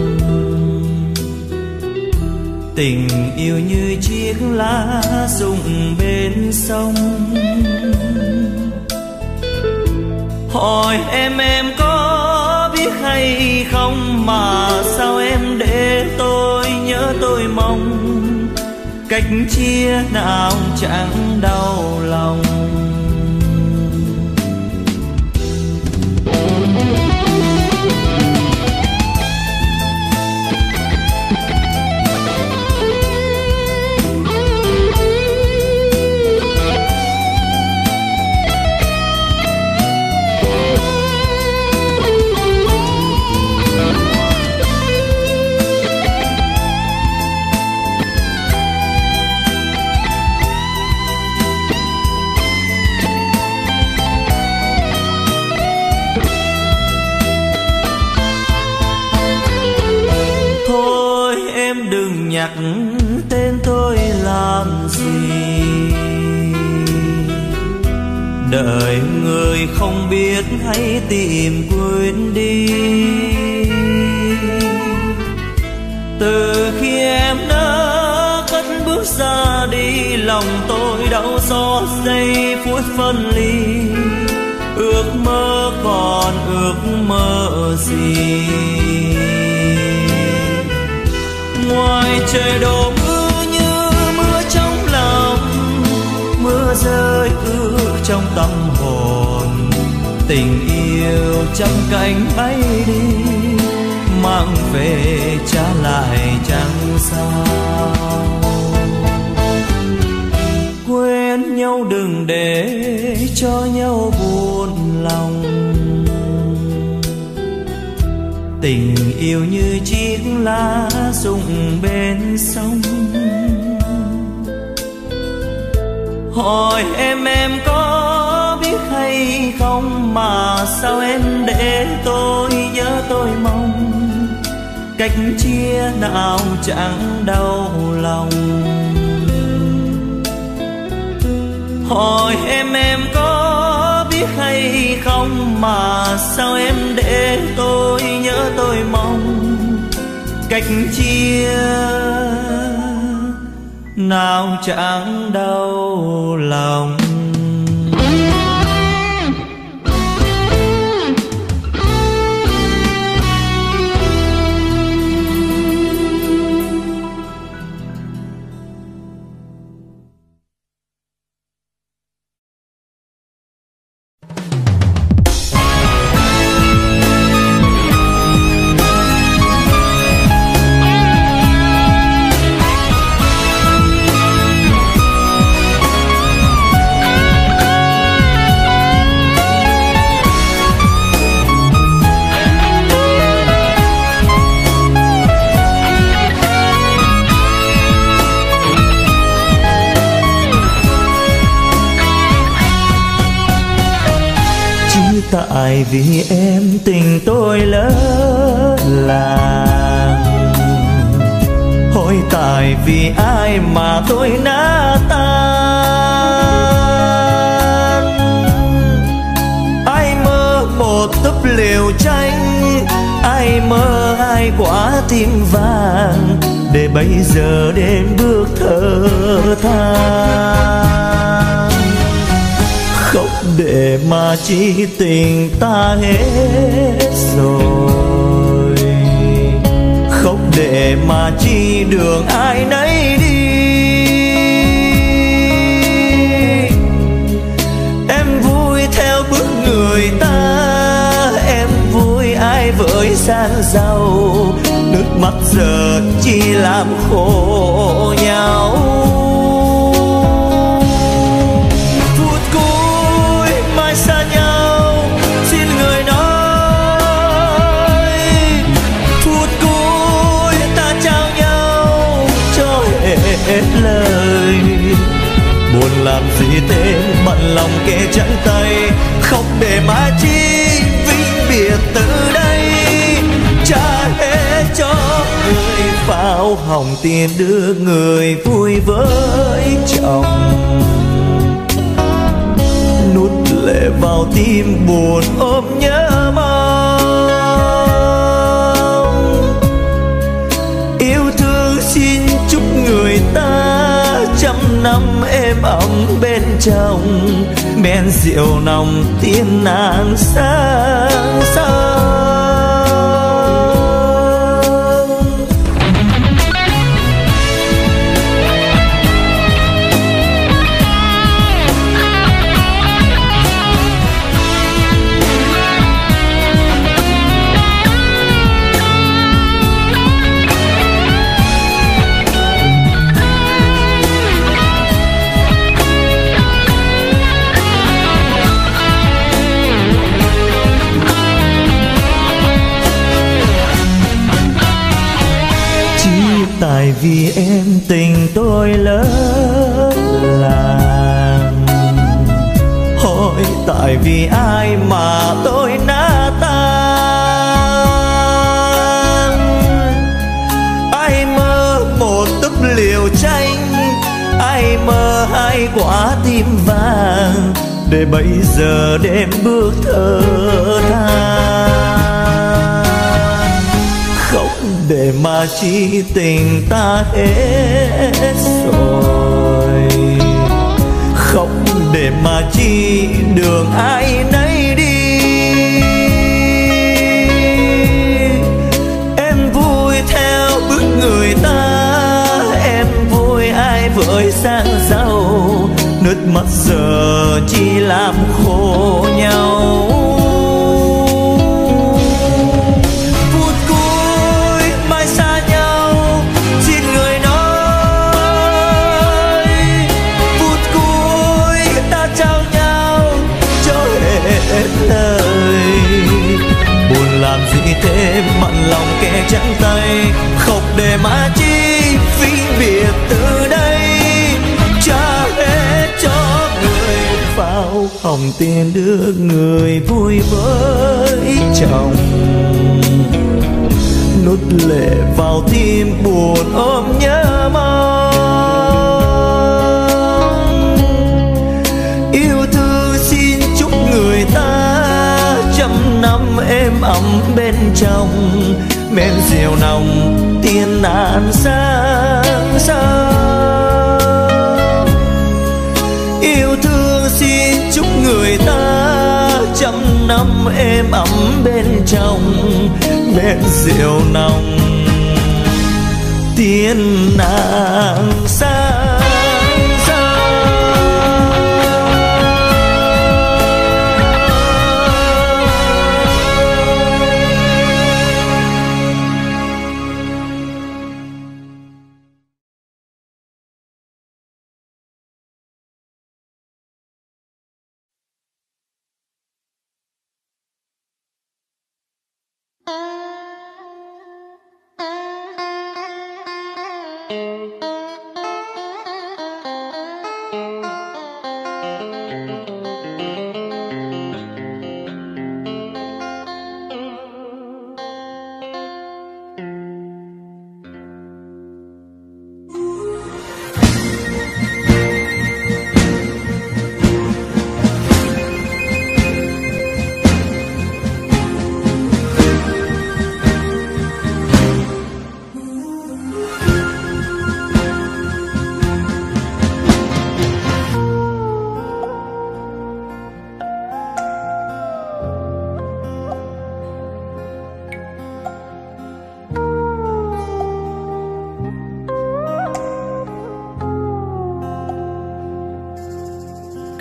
tình yêu như chiếc lá rụng bên sông. Hỏi em em có biết hay không, mà sao em để tôi nhớ tôi mong. Cách chia nào chẳng đau lòng. Nhắc tên tôi làm gì, đời người không biết hãy tìm quên đi. Từ khi em đã cất bước ra đi, lòng tôi đau xót giây phút phân ly. Ước mơ còn ước mơ gì, ngoài trời đổ mưa như mưa trong lòng, mưa rơi ướt trong tâm hồn. Tình yêu trăm cánh bay đi, mang về trả lại chẳng sao. Quên nhau đừng để cho nhau buồn lòng, tình yêu như chiếc lá rụng bên sông. Hỏi em em có biết hay không, mà sao em để tôi nhớ tôi mong. Cách chia nào chẳng đau lòng. Hỏi em em có biết hay không, mà sao em để tôi nhớ tôi mong. Cách chia nào chẳng đau lòng. Tại vì em tình tôi lỡ làng, hối tại vì ai mà tôi nát tan. Ai mơ một tấc liều tranh. Ai mơ ai quả tim vàng, để bây giờ đến bước thở than. Khóc để mà chi tình ta hết rồi, khóc để mà chi đường ai nấy đi. Em vui theo bước người ta, em vui ai với sang giàu. Nước mắt giờ chỉ làm khổ nhau. Phút cuối mai xa nhau, xin người nói. Phút cuối ta trao nhau cho hết lời. Buồn làm gì thêm bận lòng kề trắng tay. Khóc để mà chi vĩnh biệt từ đây. Trả hết cho người pháo hồng tiền đưa người vui với chồng. Nuốt lệ vào tim buồn ôm nhớ mong. Yêu thương xin chúc người ta trăm năm êm ấm bên trong. Men rượu nồng tiên nàng sáng sáng. Tại vì em tình tôi lớn làng. Hỏi tại vì ai mà tôi nát tan. Ai mơ một túp liều tranh, ai mơ hai quả tim vàng, để bây giờ đêm bước thở than. Khóc để mà chi tình ta hết rồi, khóc để mà chi đường ai nấy đi. Em vui theo bước người ta, em vui ai với sang giàu. Nước mắt giờ chỉ làm khổ nhau. Thêm mặn lòng kẻ trắng tay. Khóc để mà chi vĩnh biệt từ đây. Trả hết cho người pháo hồng tiền đưa người vui với chồng. Nuốt lệ vào tim buồn ôm nhớ mong. Yêu thương xin chúc người ta trăm năm êm ấm bên trong. Men rượu nồng tiên nạn sáng sáng. Yêu thương xin chúc người ta trăm năm êm ấm bên trong. Men rượu nồng tiên nạn sáng.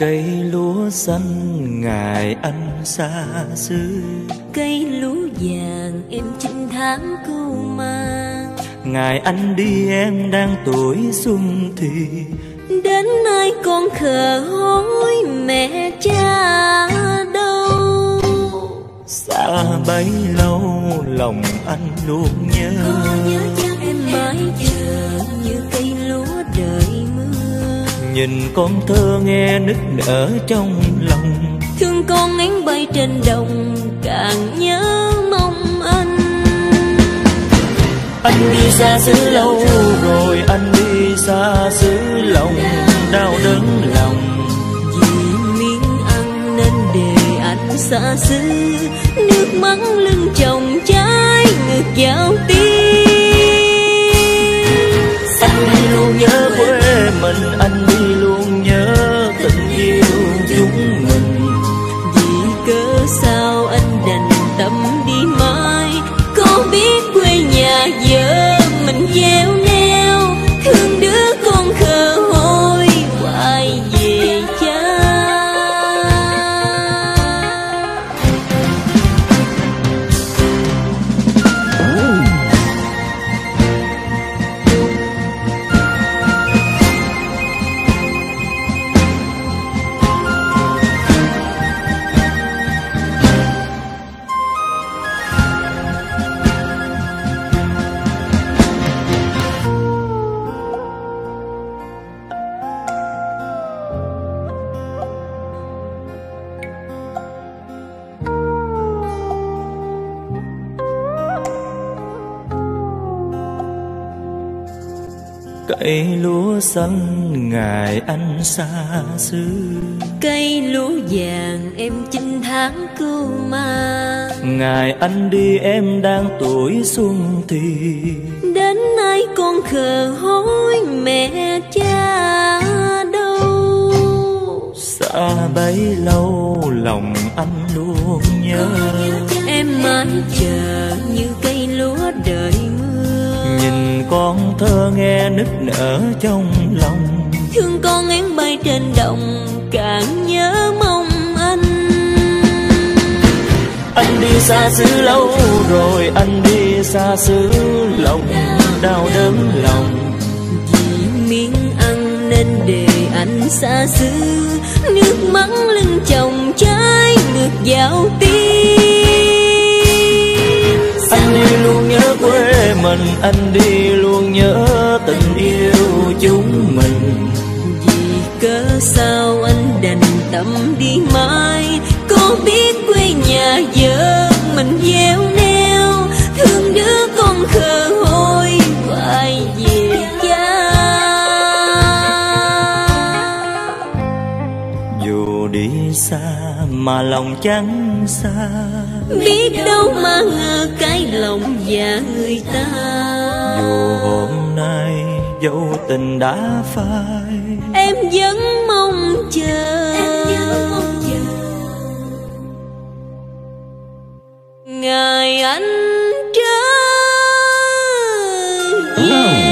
Cây lúa xanh ngày anh xa xứ, cây lúa vàng em chinh tháng cưu mang. ngày anh đi em đang tuổi xuân thì, đến nay con khờ hối mẹ cha đâu. xa bấy lâu lòng anh luôn nhớ, Có nhớ chăng em mãi chờ như cây lúa đợi mưa. nhìn con thơ nghe nức nở trong lòng, Thương con én bay trên đồng càng nhớ mong anh. Anh đi xa xứ lâu rồi, anh đi xa xứ lòng đau đớn lòng. Vì miếng ăn nên để anh xa xứ, nước mắt lưng chồng trái ngược vào tim. Anh đi luôn nhớ quê mình, anh đi luôn nhớ tình yêu chúng mình. Vì cớ sao anh đành tâm đi mãi, có biết quê nhà vợ mình gieo neo, thương đứa con khờ hôi hoài về cha. Cây lúa xanh ngày anh xa xứ, Cây lúa vàng em chinh tháng cưu mang. ngày anh đi em đang tuổi xuân thì, Đến nay con khờ hối mẹ cha đâu. xa bấy lâu lòng anh luôn nhớ, Em mãi chờ như cây lúa đợi mưa. nhìn con thơ nghe nức nở trong lòng, Thương con én bay trên đồng càng nhớ mong anh. anh đi xa xứ lâu rồi, anh đi xa xứ lòng đau đớn lòng. Vì miếng ăn nên để anh xa xứ, nước mắt lưng chồng trái ngược vào tim. Anh đi luôn nhớ quê mình, anh đi luôn nhớ tình yêu chúng mình. Vì cớ sao anh đành tâm đi mãi, có biết quê nhà vợ mình gieo neo, thương đứa con khờ hôi hoài về cha. Dù đi xa mà lòng chẳng xa, Biết đâu mà ngờ cái lòng và người ta. dù hôm nay dấu tình đã phai, Em vẫn mong chờ, em vẫn mong chờ ngày anh trở về.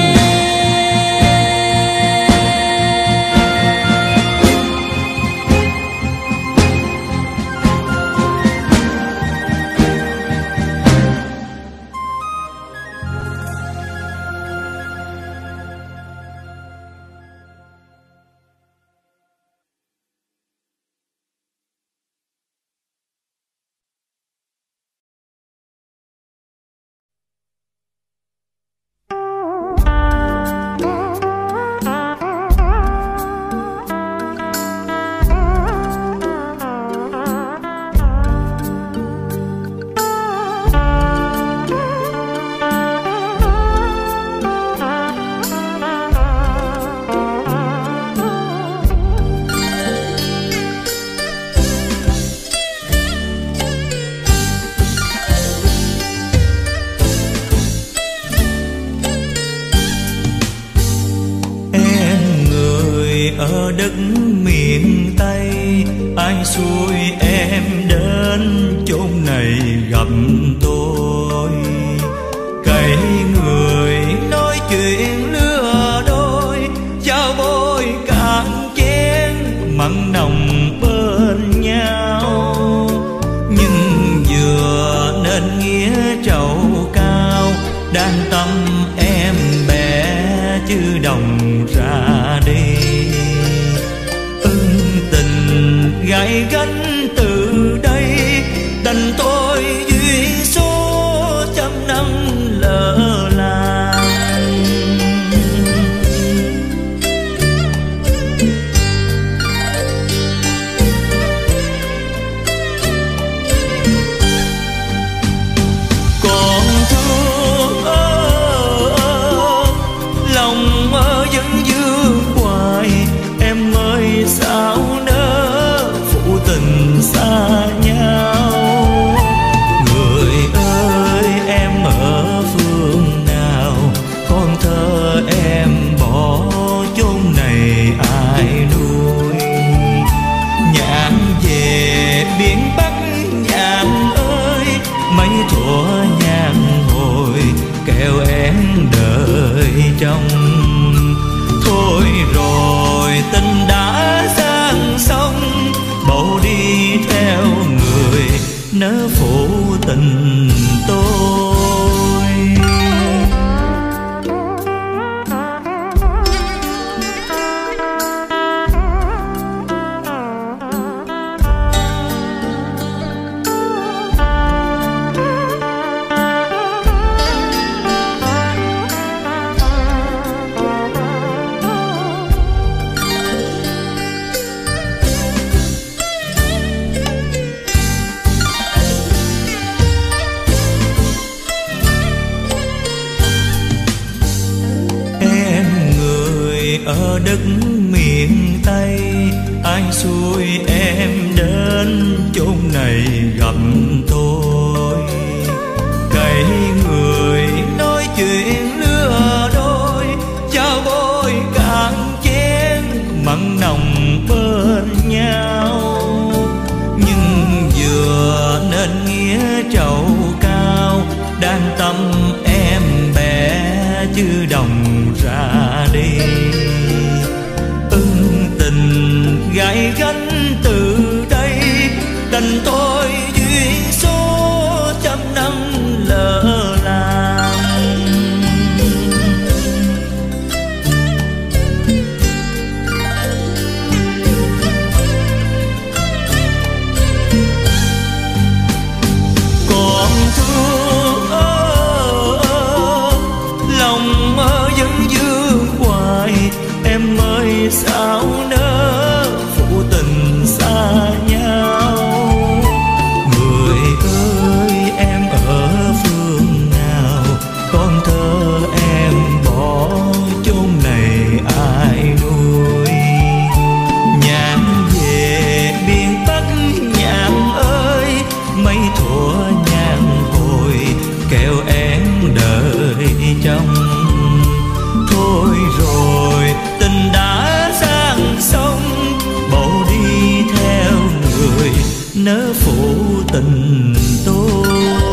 ở đất miền Tây, ai xui em đến chốn này gặp tôi. Cậy người nói chuyện lứa đôi, trao bôi cạn chén mặn nồng gãy gánh từ đây, đành tôi duyên số trăm năm lỡ làng. Còn thương ơ, lòng ơ vẫn vương hoài, em ơi sao nỡ phụ tình xa nhau. Người ơi em ở phương nào, con thơ em bỏ chốn này ai nuôi. Nhạn về biển Bắc nhạn ơi, mấy thuở nhạn hồi kêu em đợi trong. Thôi rồi tình đã sang sông, bầu đi theo người nỡ phụ tình tôi. Ở đất miền Tây, ai xui em đến chốn này gặp tôi. Cậy người nói chuyện lứa đôi, trao bôi cạn chén mặn nồng bên nhau. Nhưng vừa nên nghĩa trầu cao, đang tâm em bé chứ đồng ra đi. Gãy gánh từ đây, đành tôi duyên số trăm năm lỡ làng. Còn thương ơ, lòng ơ vẫn vương hoài, em ơi sao nỡ tình xa nhau. Người ơi em ở phương nào, con thơ em bỏ chốn này ai nuôi. Nhạn về biển Bắc nhạn ơi, mấy thuở nhạn hồi kêu em đợi trong. Thôi rồi tình đã sang sông, bầu đi theo người nỡ phụ tình tôi.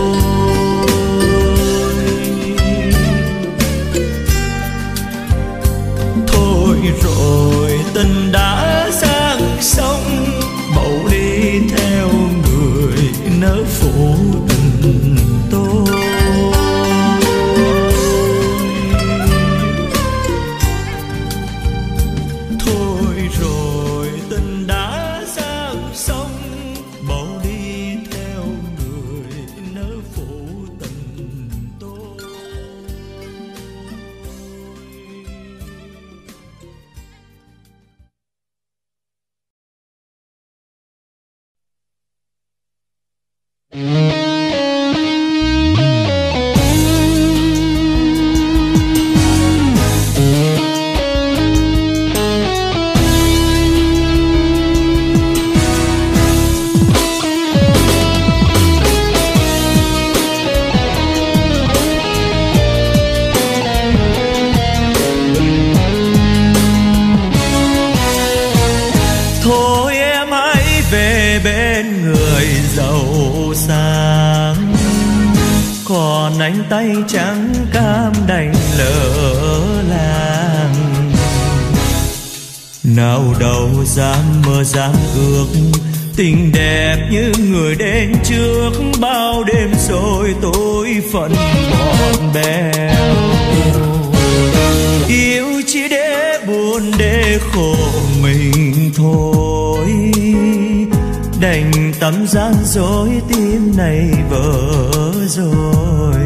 Thôi rồi tình đã sang sông, bầu đi theo người nỡ phụ tình tôi. Còn anh tay trắng cam đành lỡ làng. Nào đâu dám mơ dám ước, tình đẹp như người đến trước. Bao đêm rồi tôi phận bọn bèo, yêu chỉ để buồn để khổ mình thôi. đành tắm gian dối tim này vỡ rồi.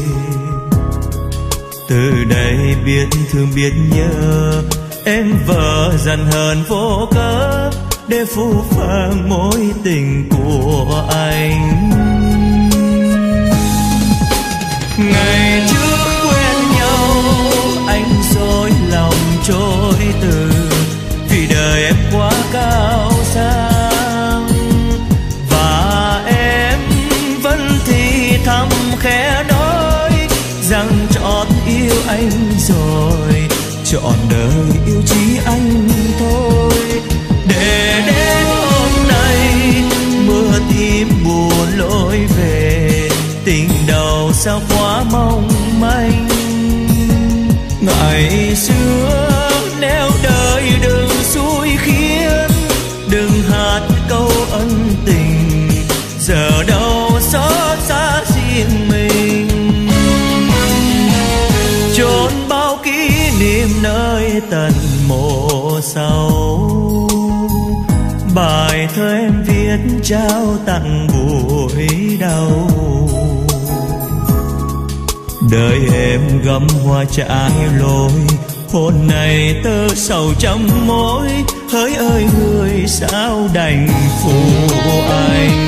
Từ đây biết thương biết nhớ, em vợ giận hờn vô cớ để phũ phàng mối tình của anh. Ngày trước quen nhau anh dối lòng trôi từ, vì đời em quá cao sang và em vẫn thì thầm khẽ nói rằng chọn yêu anh rồi, chọn đời yêu chỉ anh thôi. Để đến hôm nay mưa tím buồn lối về, tình đầu sao quá mong manh. Ngày xưa nếu đời đừng xui khiến, đừng hát câu ân tình, giờ đâu xót xa riêng mình. Chốn bao kỷ niệm nơi tận mộ sau, bài thơ em viết trao tặng buổi đầu. Đời em gấm hoa trái lối, hôn này tơ sầu trăm mối. Hỡi ơi người sao đành phụ anh.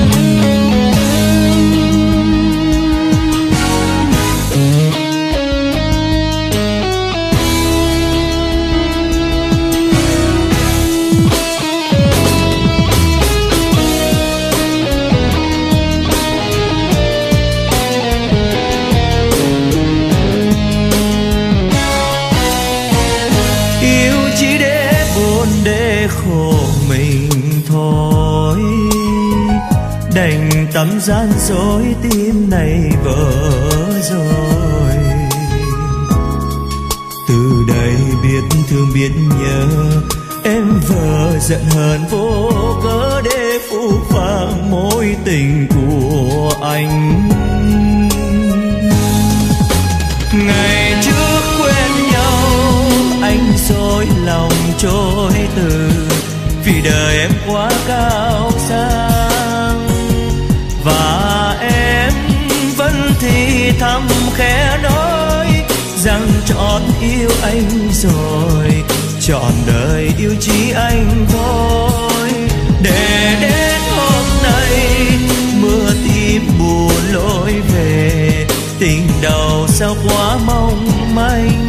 Đành tắm gian dối tim này vỡ rồi. Từ đây biết thương biết nhớ, em vợ giận hờn vô cớ để phũ phàng mối tình của anh. Ngày trước quen nhau anh dối lòng trôi từ, vì đời em quá cao sang và em vẫn thì thầm khẽ nói rằng chọn yêu anh rồi, chọn đời yêu chỉ anh thôi. Để đến hôm nay mưa tím buồn lối về, tình đầu sao quá mong manh.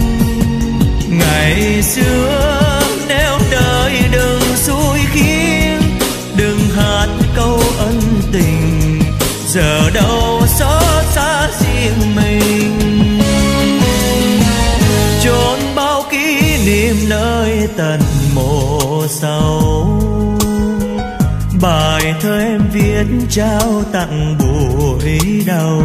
Ngày xưa nếu đời đừng xui khiến, đừng hát câu ân tình, giờ đâu xót xa riêng mình. Chốn bao kỷ niệm nơi tận mộ sau, bài thơ em viết trao tặng buổi đầu.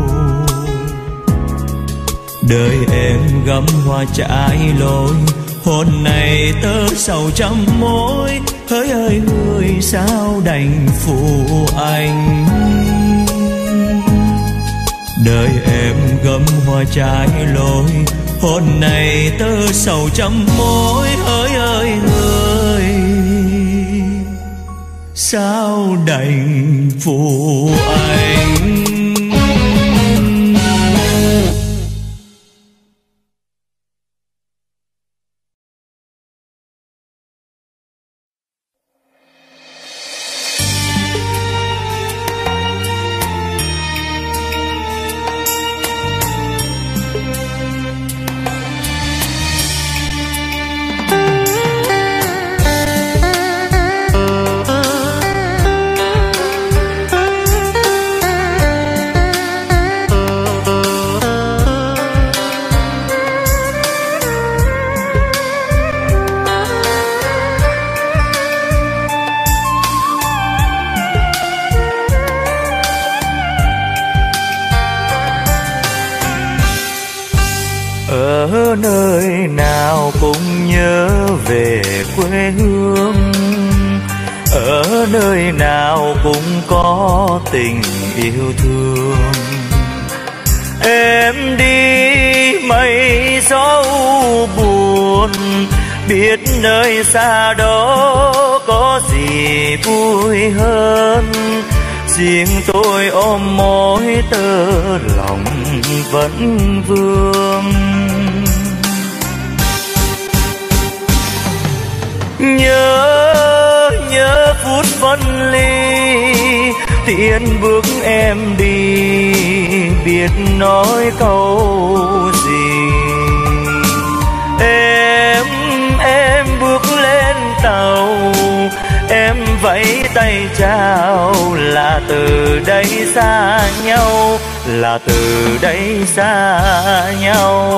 Đời em gấm hoa trái lối, hôn này tơ sầu trăm mối. Hỡi ơi người sao đành phụ anh. Đời em gấm hoa trái lối, hôn này tơ sầu trăm mối. Hỡi ơi người sao đành phụ anh. Ở nơi nào cũng nhớ về quê hương, ở nơi nào cũng có tình yêu thương. Em đi mây gió buồn, biết nơi xa đó có gì vui hơn. Riêng tôi ôm mối tơ lòng vẫn vương. Nhớ nhớ phút phân ly, tiễn bước em đi, biết nói câu gì. Em em bước lên tàu, em vẫy tay chào, là từ đây xa nhau, là từ đây xa nhau.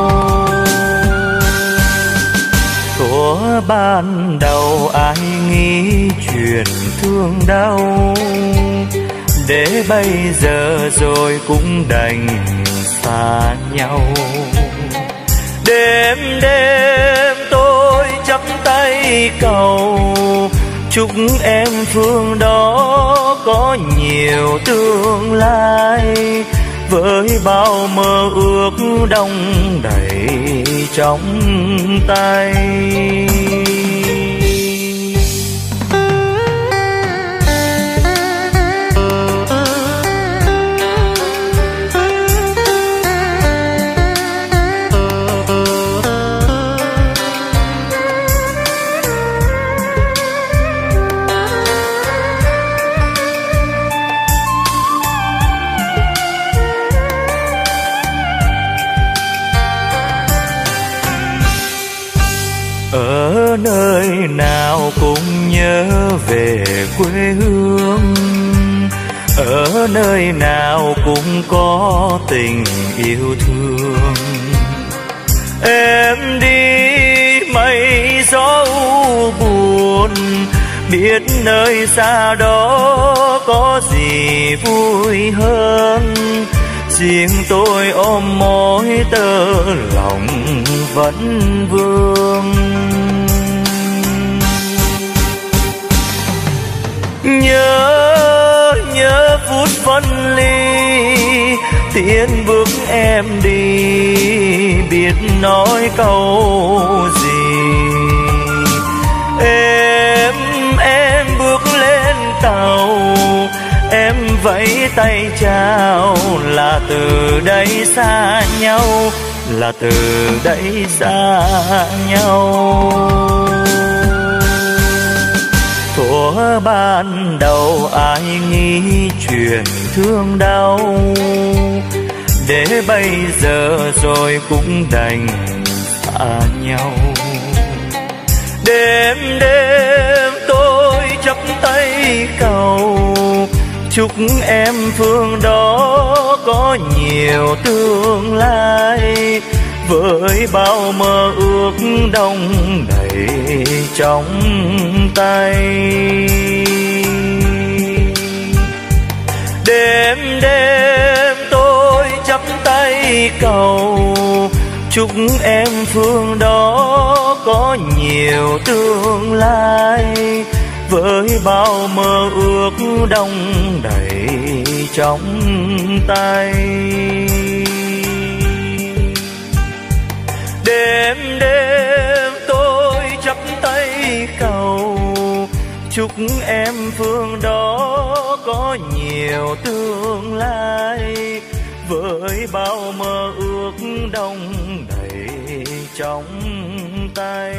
Thuở ban đầu ai nghĩ chuyện thương đau, để bây giờ rồi cũng đành xa nhau. Đêm đêm tôi chắp tay cầu, chúc em phương đó có nhiều tương lai, với bao mơ ước đong đầy trong tay. Ở nơi nào cũng nhớ về quê hương, ở nơi nào cũng có tình yêu thương. Em đi mây gió u buồn, biết nơi xa đó có gì vui hơn. Riêng tôi ôm mối tơ lòng vẫn vương. Nhớ nhớ phút phân ly, tiễn bước em đi, biết nói câu gì. Em em bước lên tàu, em vẫy tay chào, là từ đây xa nhau, là từ đây xa nhau. Thuở ban đầu ai nghĩ chuyện thương đau, để bây giờ rồi cũng đành xa nhau. Đêm đêm tôi chắp tay cầu, chúc em phương đó có nhiều tương lai, với bao mơ ước đong đầy trong tay. Đêm đêm tôi chắp tay cầu, chúc em phương đó có nhiều tương lai, với bao mơ ước đong đầy trong tay. Đêm đêm tôi chắp tay cầu, chúc em phương đó có nhiều tương lai, với bao mơ ước đong đầy trong tay.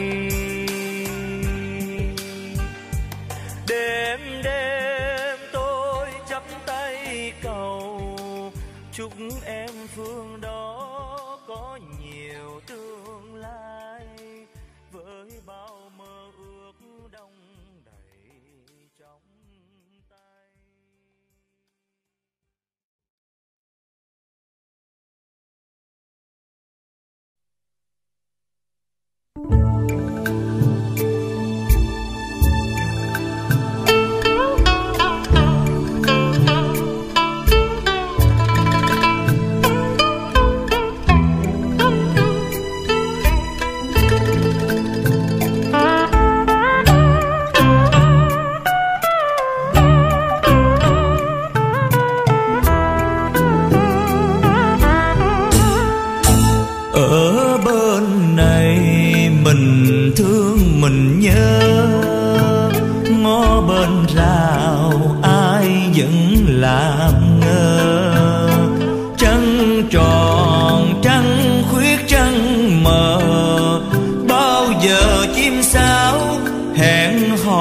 Đêm đêm tôi chắp tay cầu, chúc em phương đó có nhiều tương lai, với bao mơ ước đong đầy trong tay.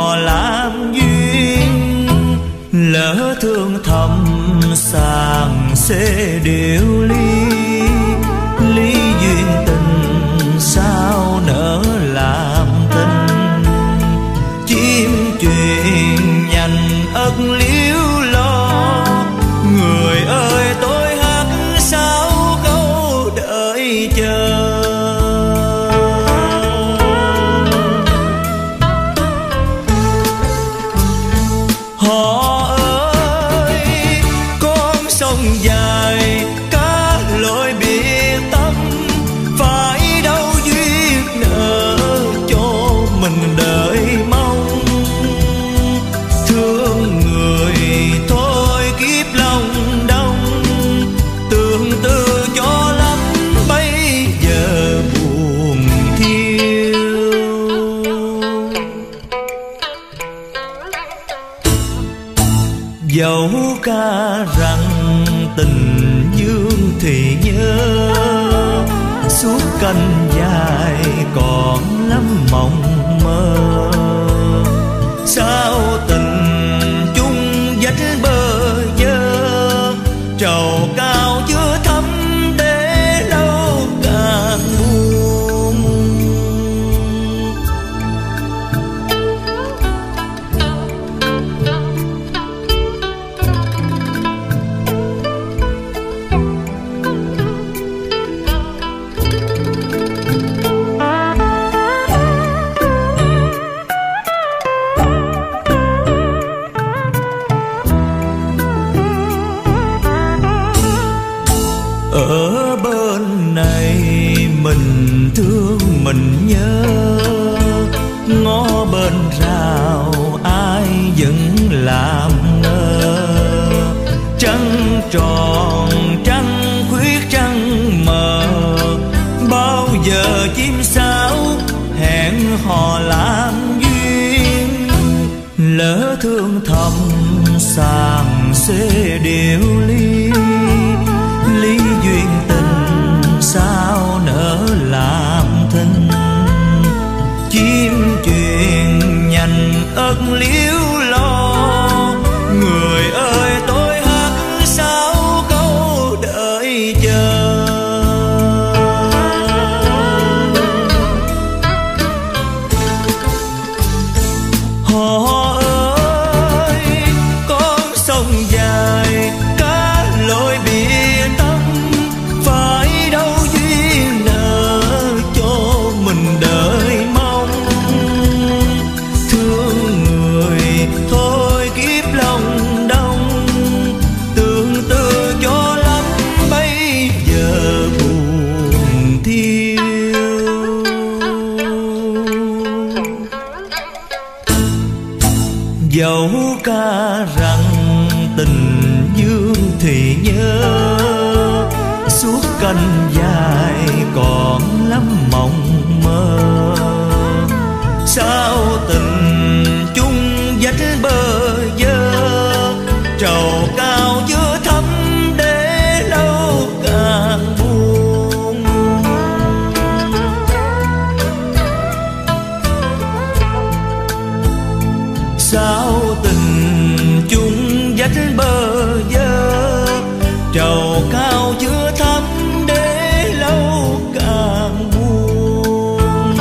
họ làm duyên. Lỡ thương thầm sàng xê điệu ly, ly duyên tình sao nỡ làm tình. Chim truyền nhành ất liếu lo, người ơi tôi hát sao câu đợi chờ. Họ ơi con sông dài cá lội biệt tâm, phải đâu duyên nợ cho mình đợi mong. Thương người thôi kiếp lòng đông, tương tư cho lắm bây giờ buồn thiêu. Dẫu ca rằng tình dương thì nhớ, suốt canh dài còn lắm mộng mơ. Sao tình chung vách bờ vơ, trầu cao chưa thấm để lâu càng buồn. Ở bên này mình thương mình nhớ, ngó bên rào ai vẫn làm ngơ. Trăng tròn trăng khuyết trăng mờ, bao giờ chim sáo hẹn hò làm duyên. Lỡ thương thầm sàng xê điệu ly, ly duyên tình sao nỡ làm thinh. Chim truyền nhành ất liếu lo, người ơi tôi hát sao câu đợi chờ. Họ ơi con sông dài cá lội biệt tâm, phải đâu duyên nợ cho mình đợi mong. Thương người thôi kiếp lòng đông, tương tư cho lắm bây giờ buồn thiêu. Dẫu ca rằng tình dương thì nhớ, suốt canh dài còn lắm mộng mơ. Sao tình chung vách bờ vơ, trầu cao chưa thấm để lâu càng buồn. Sao tình chung vách bờ vơ, trầu cao chưa thấm để lâu càng buồn.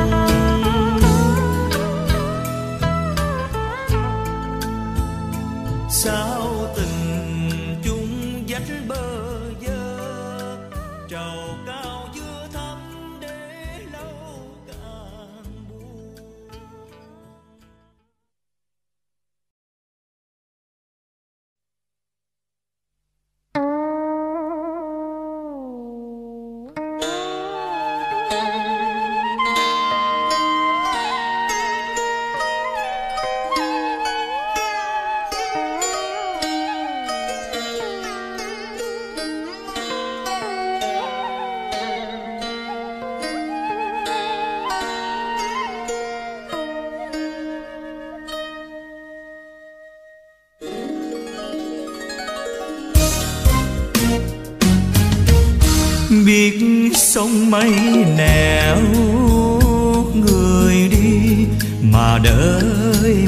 Sao tình chung vách bờ vơ, trầu cao chưa thấm để lâu càng buồn. Biết sông mây nẻo người đi mà đợi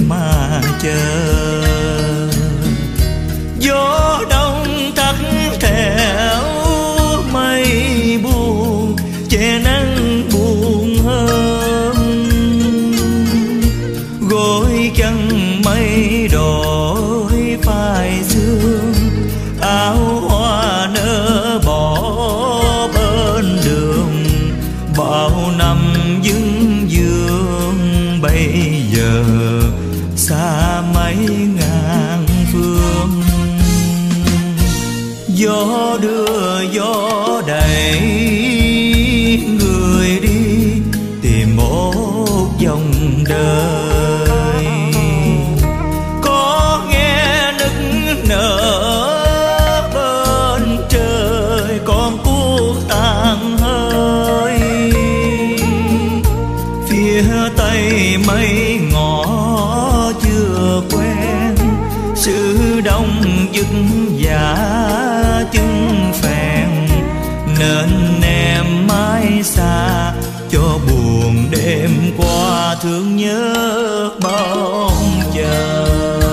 chân mây đổi phai sương, áo hoa nở bỏ bên đường. Bao năm dưng dương bây giờ xa mấy ngàn phương. Gió đưa gió đẩy người đi tìm một dòng đời. Có nghe nức nở bên trời còn cuộc tàn hơi. Phía tây mây ngõ chưa quen sự đông dứt giả chân phèn, nên em mãi xa cho buồn đêm qua thương nhớ bóng chờ.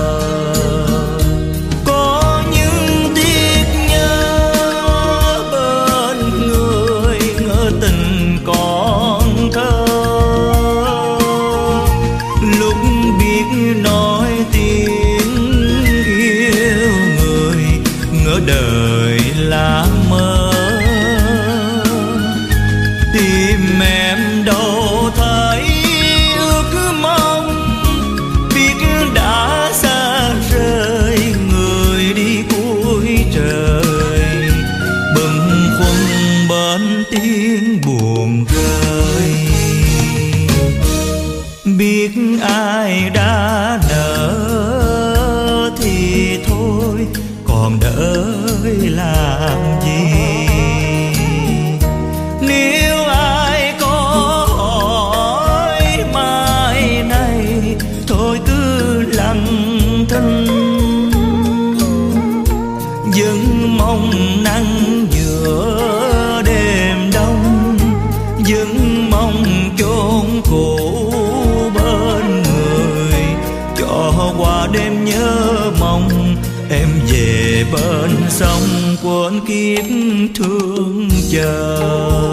Có những tiếc nhớ bên người ngỡ tình còn thơ. Lúc biết nói tiếng yêu người ngỡ đời là mơ. Tim em đâu thấy ước mong, biết đã xa rời người đi cuối trời. Bâng khuâng bên tiếng buồn rơi, biết ai đã nỡ thì thôi còn đợi làm gì. Nếu ai có hỏi mai này thôi cứ lặng thinh. Vẫn mong nắng giữa đêm đông, vẫn mong chốn cũ bên người. Cho qua đêm nhớ mong em về bên sông quên kiếp thương chờ.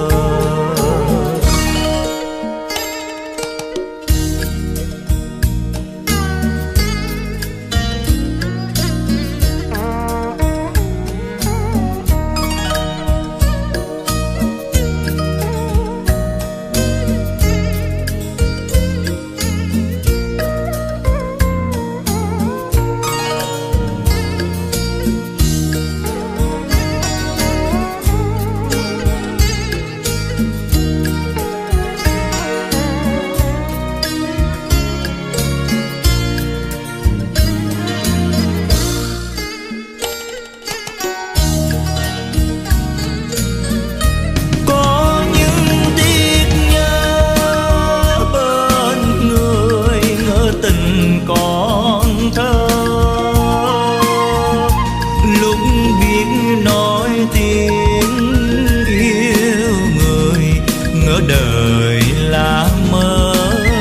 Còn thơ lúc biết nói tiếng yêu người ngỡ đời là mơ.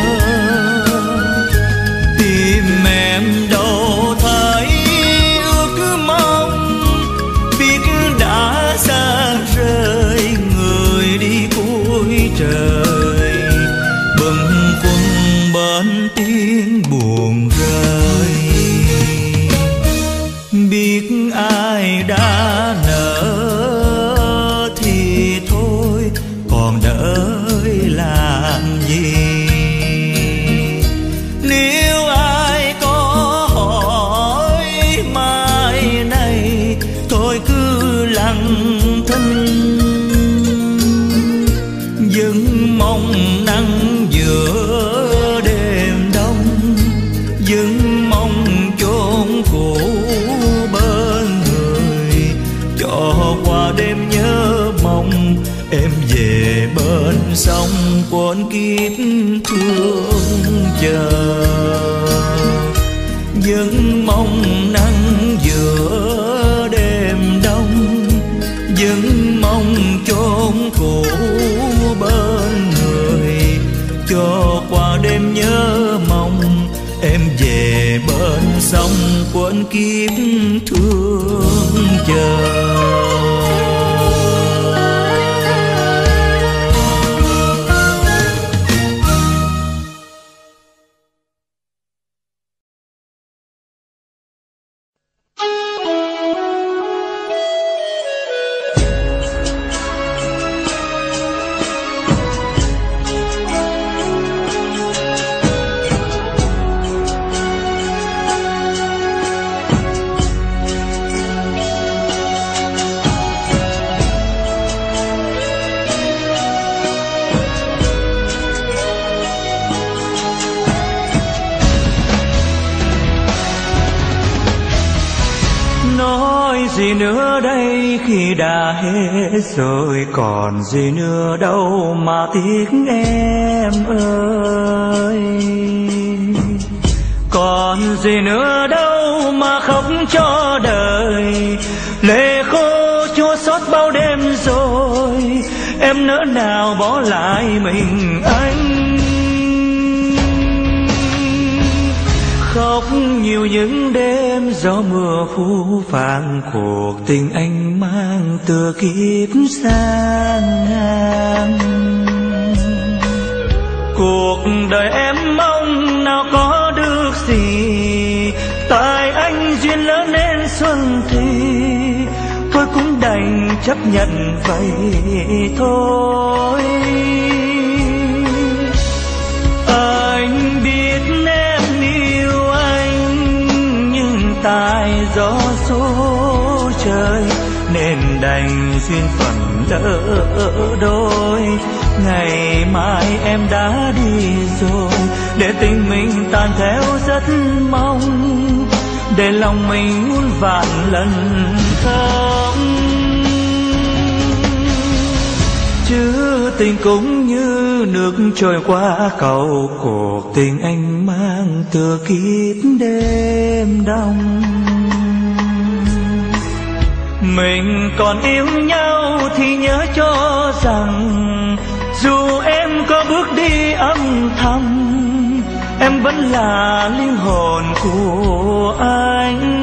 Tim em đâu thấy ước mong, biết đã xa rời người đi cuối trời. Bâng khuâng bên tiếng buồn rơi, biết ai đã nỡ thì thôi còn đợi làm gì. Nếu ai có hỏi mai này thôi cứ lặng thinh. Vẫn mong nắng giữa đêm đông, vẫn mong chốn cũ bên người. Cho qua đêm nhớ mong em về bên sông quên kiếp thương chờ. Vẫn mong nắng giữa đêm đông, vẫn mong chốn cũ bên người. Cho qua đêm nhớ mong em về bên sông quên kiếp thương chờ. gì nữa đây khi đã hết rồi, còn gì nữa đâu mà tiếc em ơi. Còn gì nữa đâu mà khóc cho đời, lệ khô chua xót bao đêm rồi, em nỡ nào bỏ lại mình anh. Khóc nhiều những đêm gió mưa phũ phàng, cuộc tình anh mang tựa kiếp sang ngang. Cuộc đời em mong nào có được gì, tại anh duyên lỡ nên xuân thì thôi cũng đành chấp nhận vậy thôi. Anh biết em yêu anh, nhưng tại gió số trời nên đành duyên phận lỡ đôi. Ngày mai em đã đi rồi, để tình mình tan theo rất mong, để lòng mình muôn vạn lần không. Chứ tình cũng như nước trôi qua cầu, cuộc tình anh mang tựa kiếp đêm đông. Mình còn yêu nhau thì nhớ cho rằng, dù em có bước đi âm thầm, em vẫn là linh hồn của anh.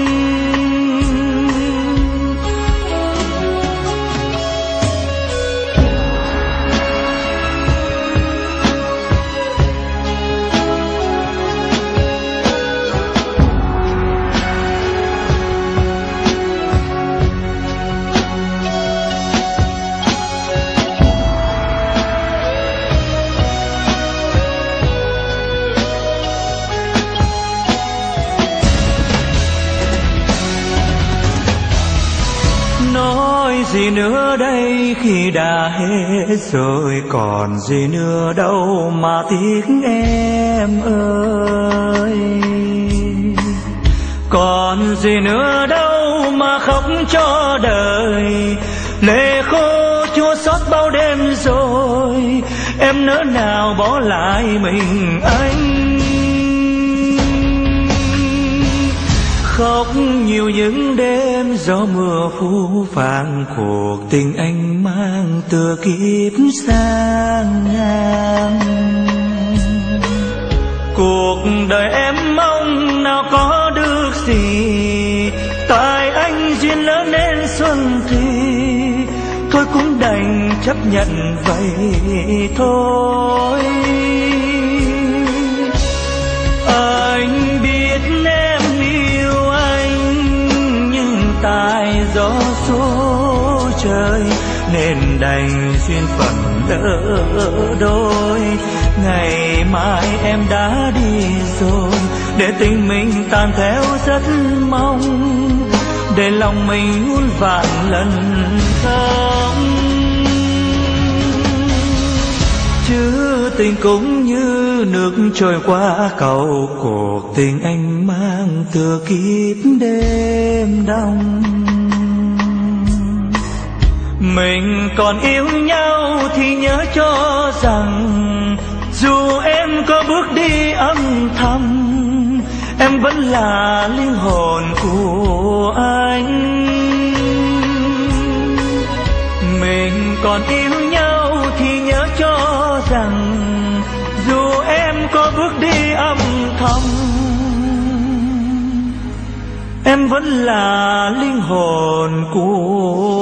Gì nữa đây khi đã hết rồi, còn gì nữa đâu mà tiếc em ơi. Còn gì nữa đâu mà khóc cho đời, lệ khô chua xót bao đêm rồi, em nỡ nào bỏ lại mình anh. Khóc nhiều những đêm gió mưa phũ phàng, cuộc tình anh mang tựa kiếp sang ngang. Cuộc đời em mong nào có được gì, tại anh duyên lỡ nên xuân thì thôi cũng đành chấp nhận vậy thôi. Anh biết em yêu anh, nhưng tại gió số trời nên đành duyên phận lỡ đôi. Ngày mai em đã đi rồi, để tình mình tan theo rất mong, để lòng mình muôn vạn lần không. Chứ tình cũng như nước trôi qua cầu, cuộc tình anh mang tựa kiếp đêm đông. Mình còn yêu nhau thì nhớ cho rằng, dù em có bước đi âm thầm, em vẫn là linh hồn của anh. Mình còn yêu nhau thì nhớ cho rằng, dù em có bước đi âm thầm, em vẫn là linh hồn của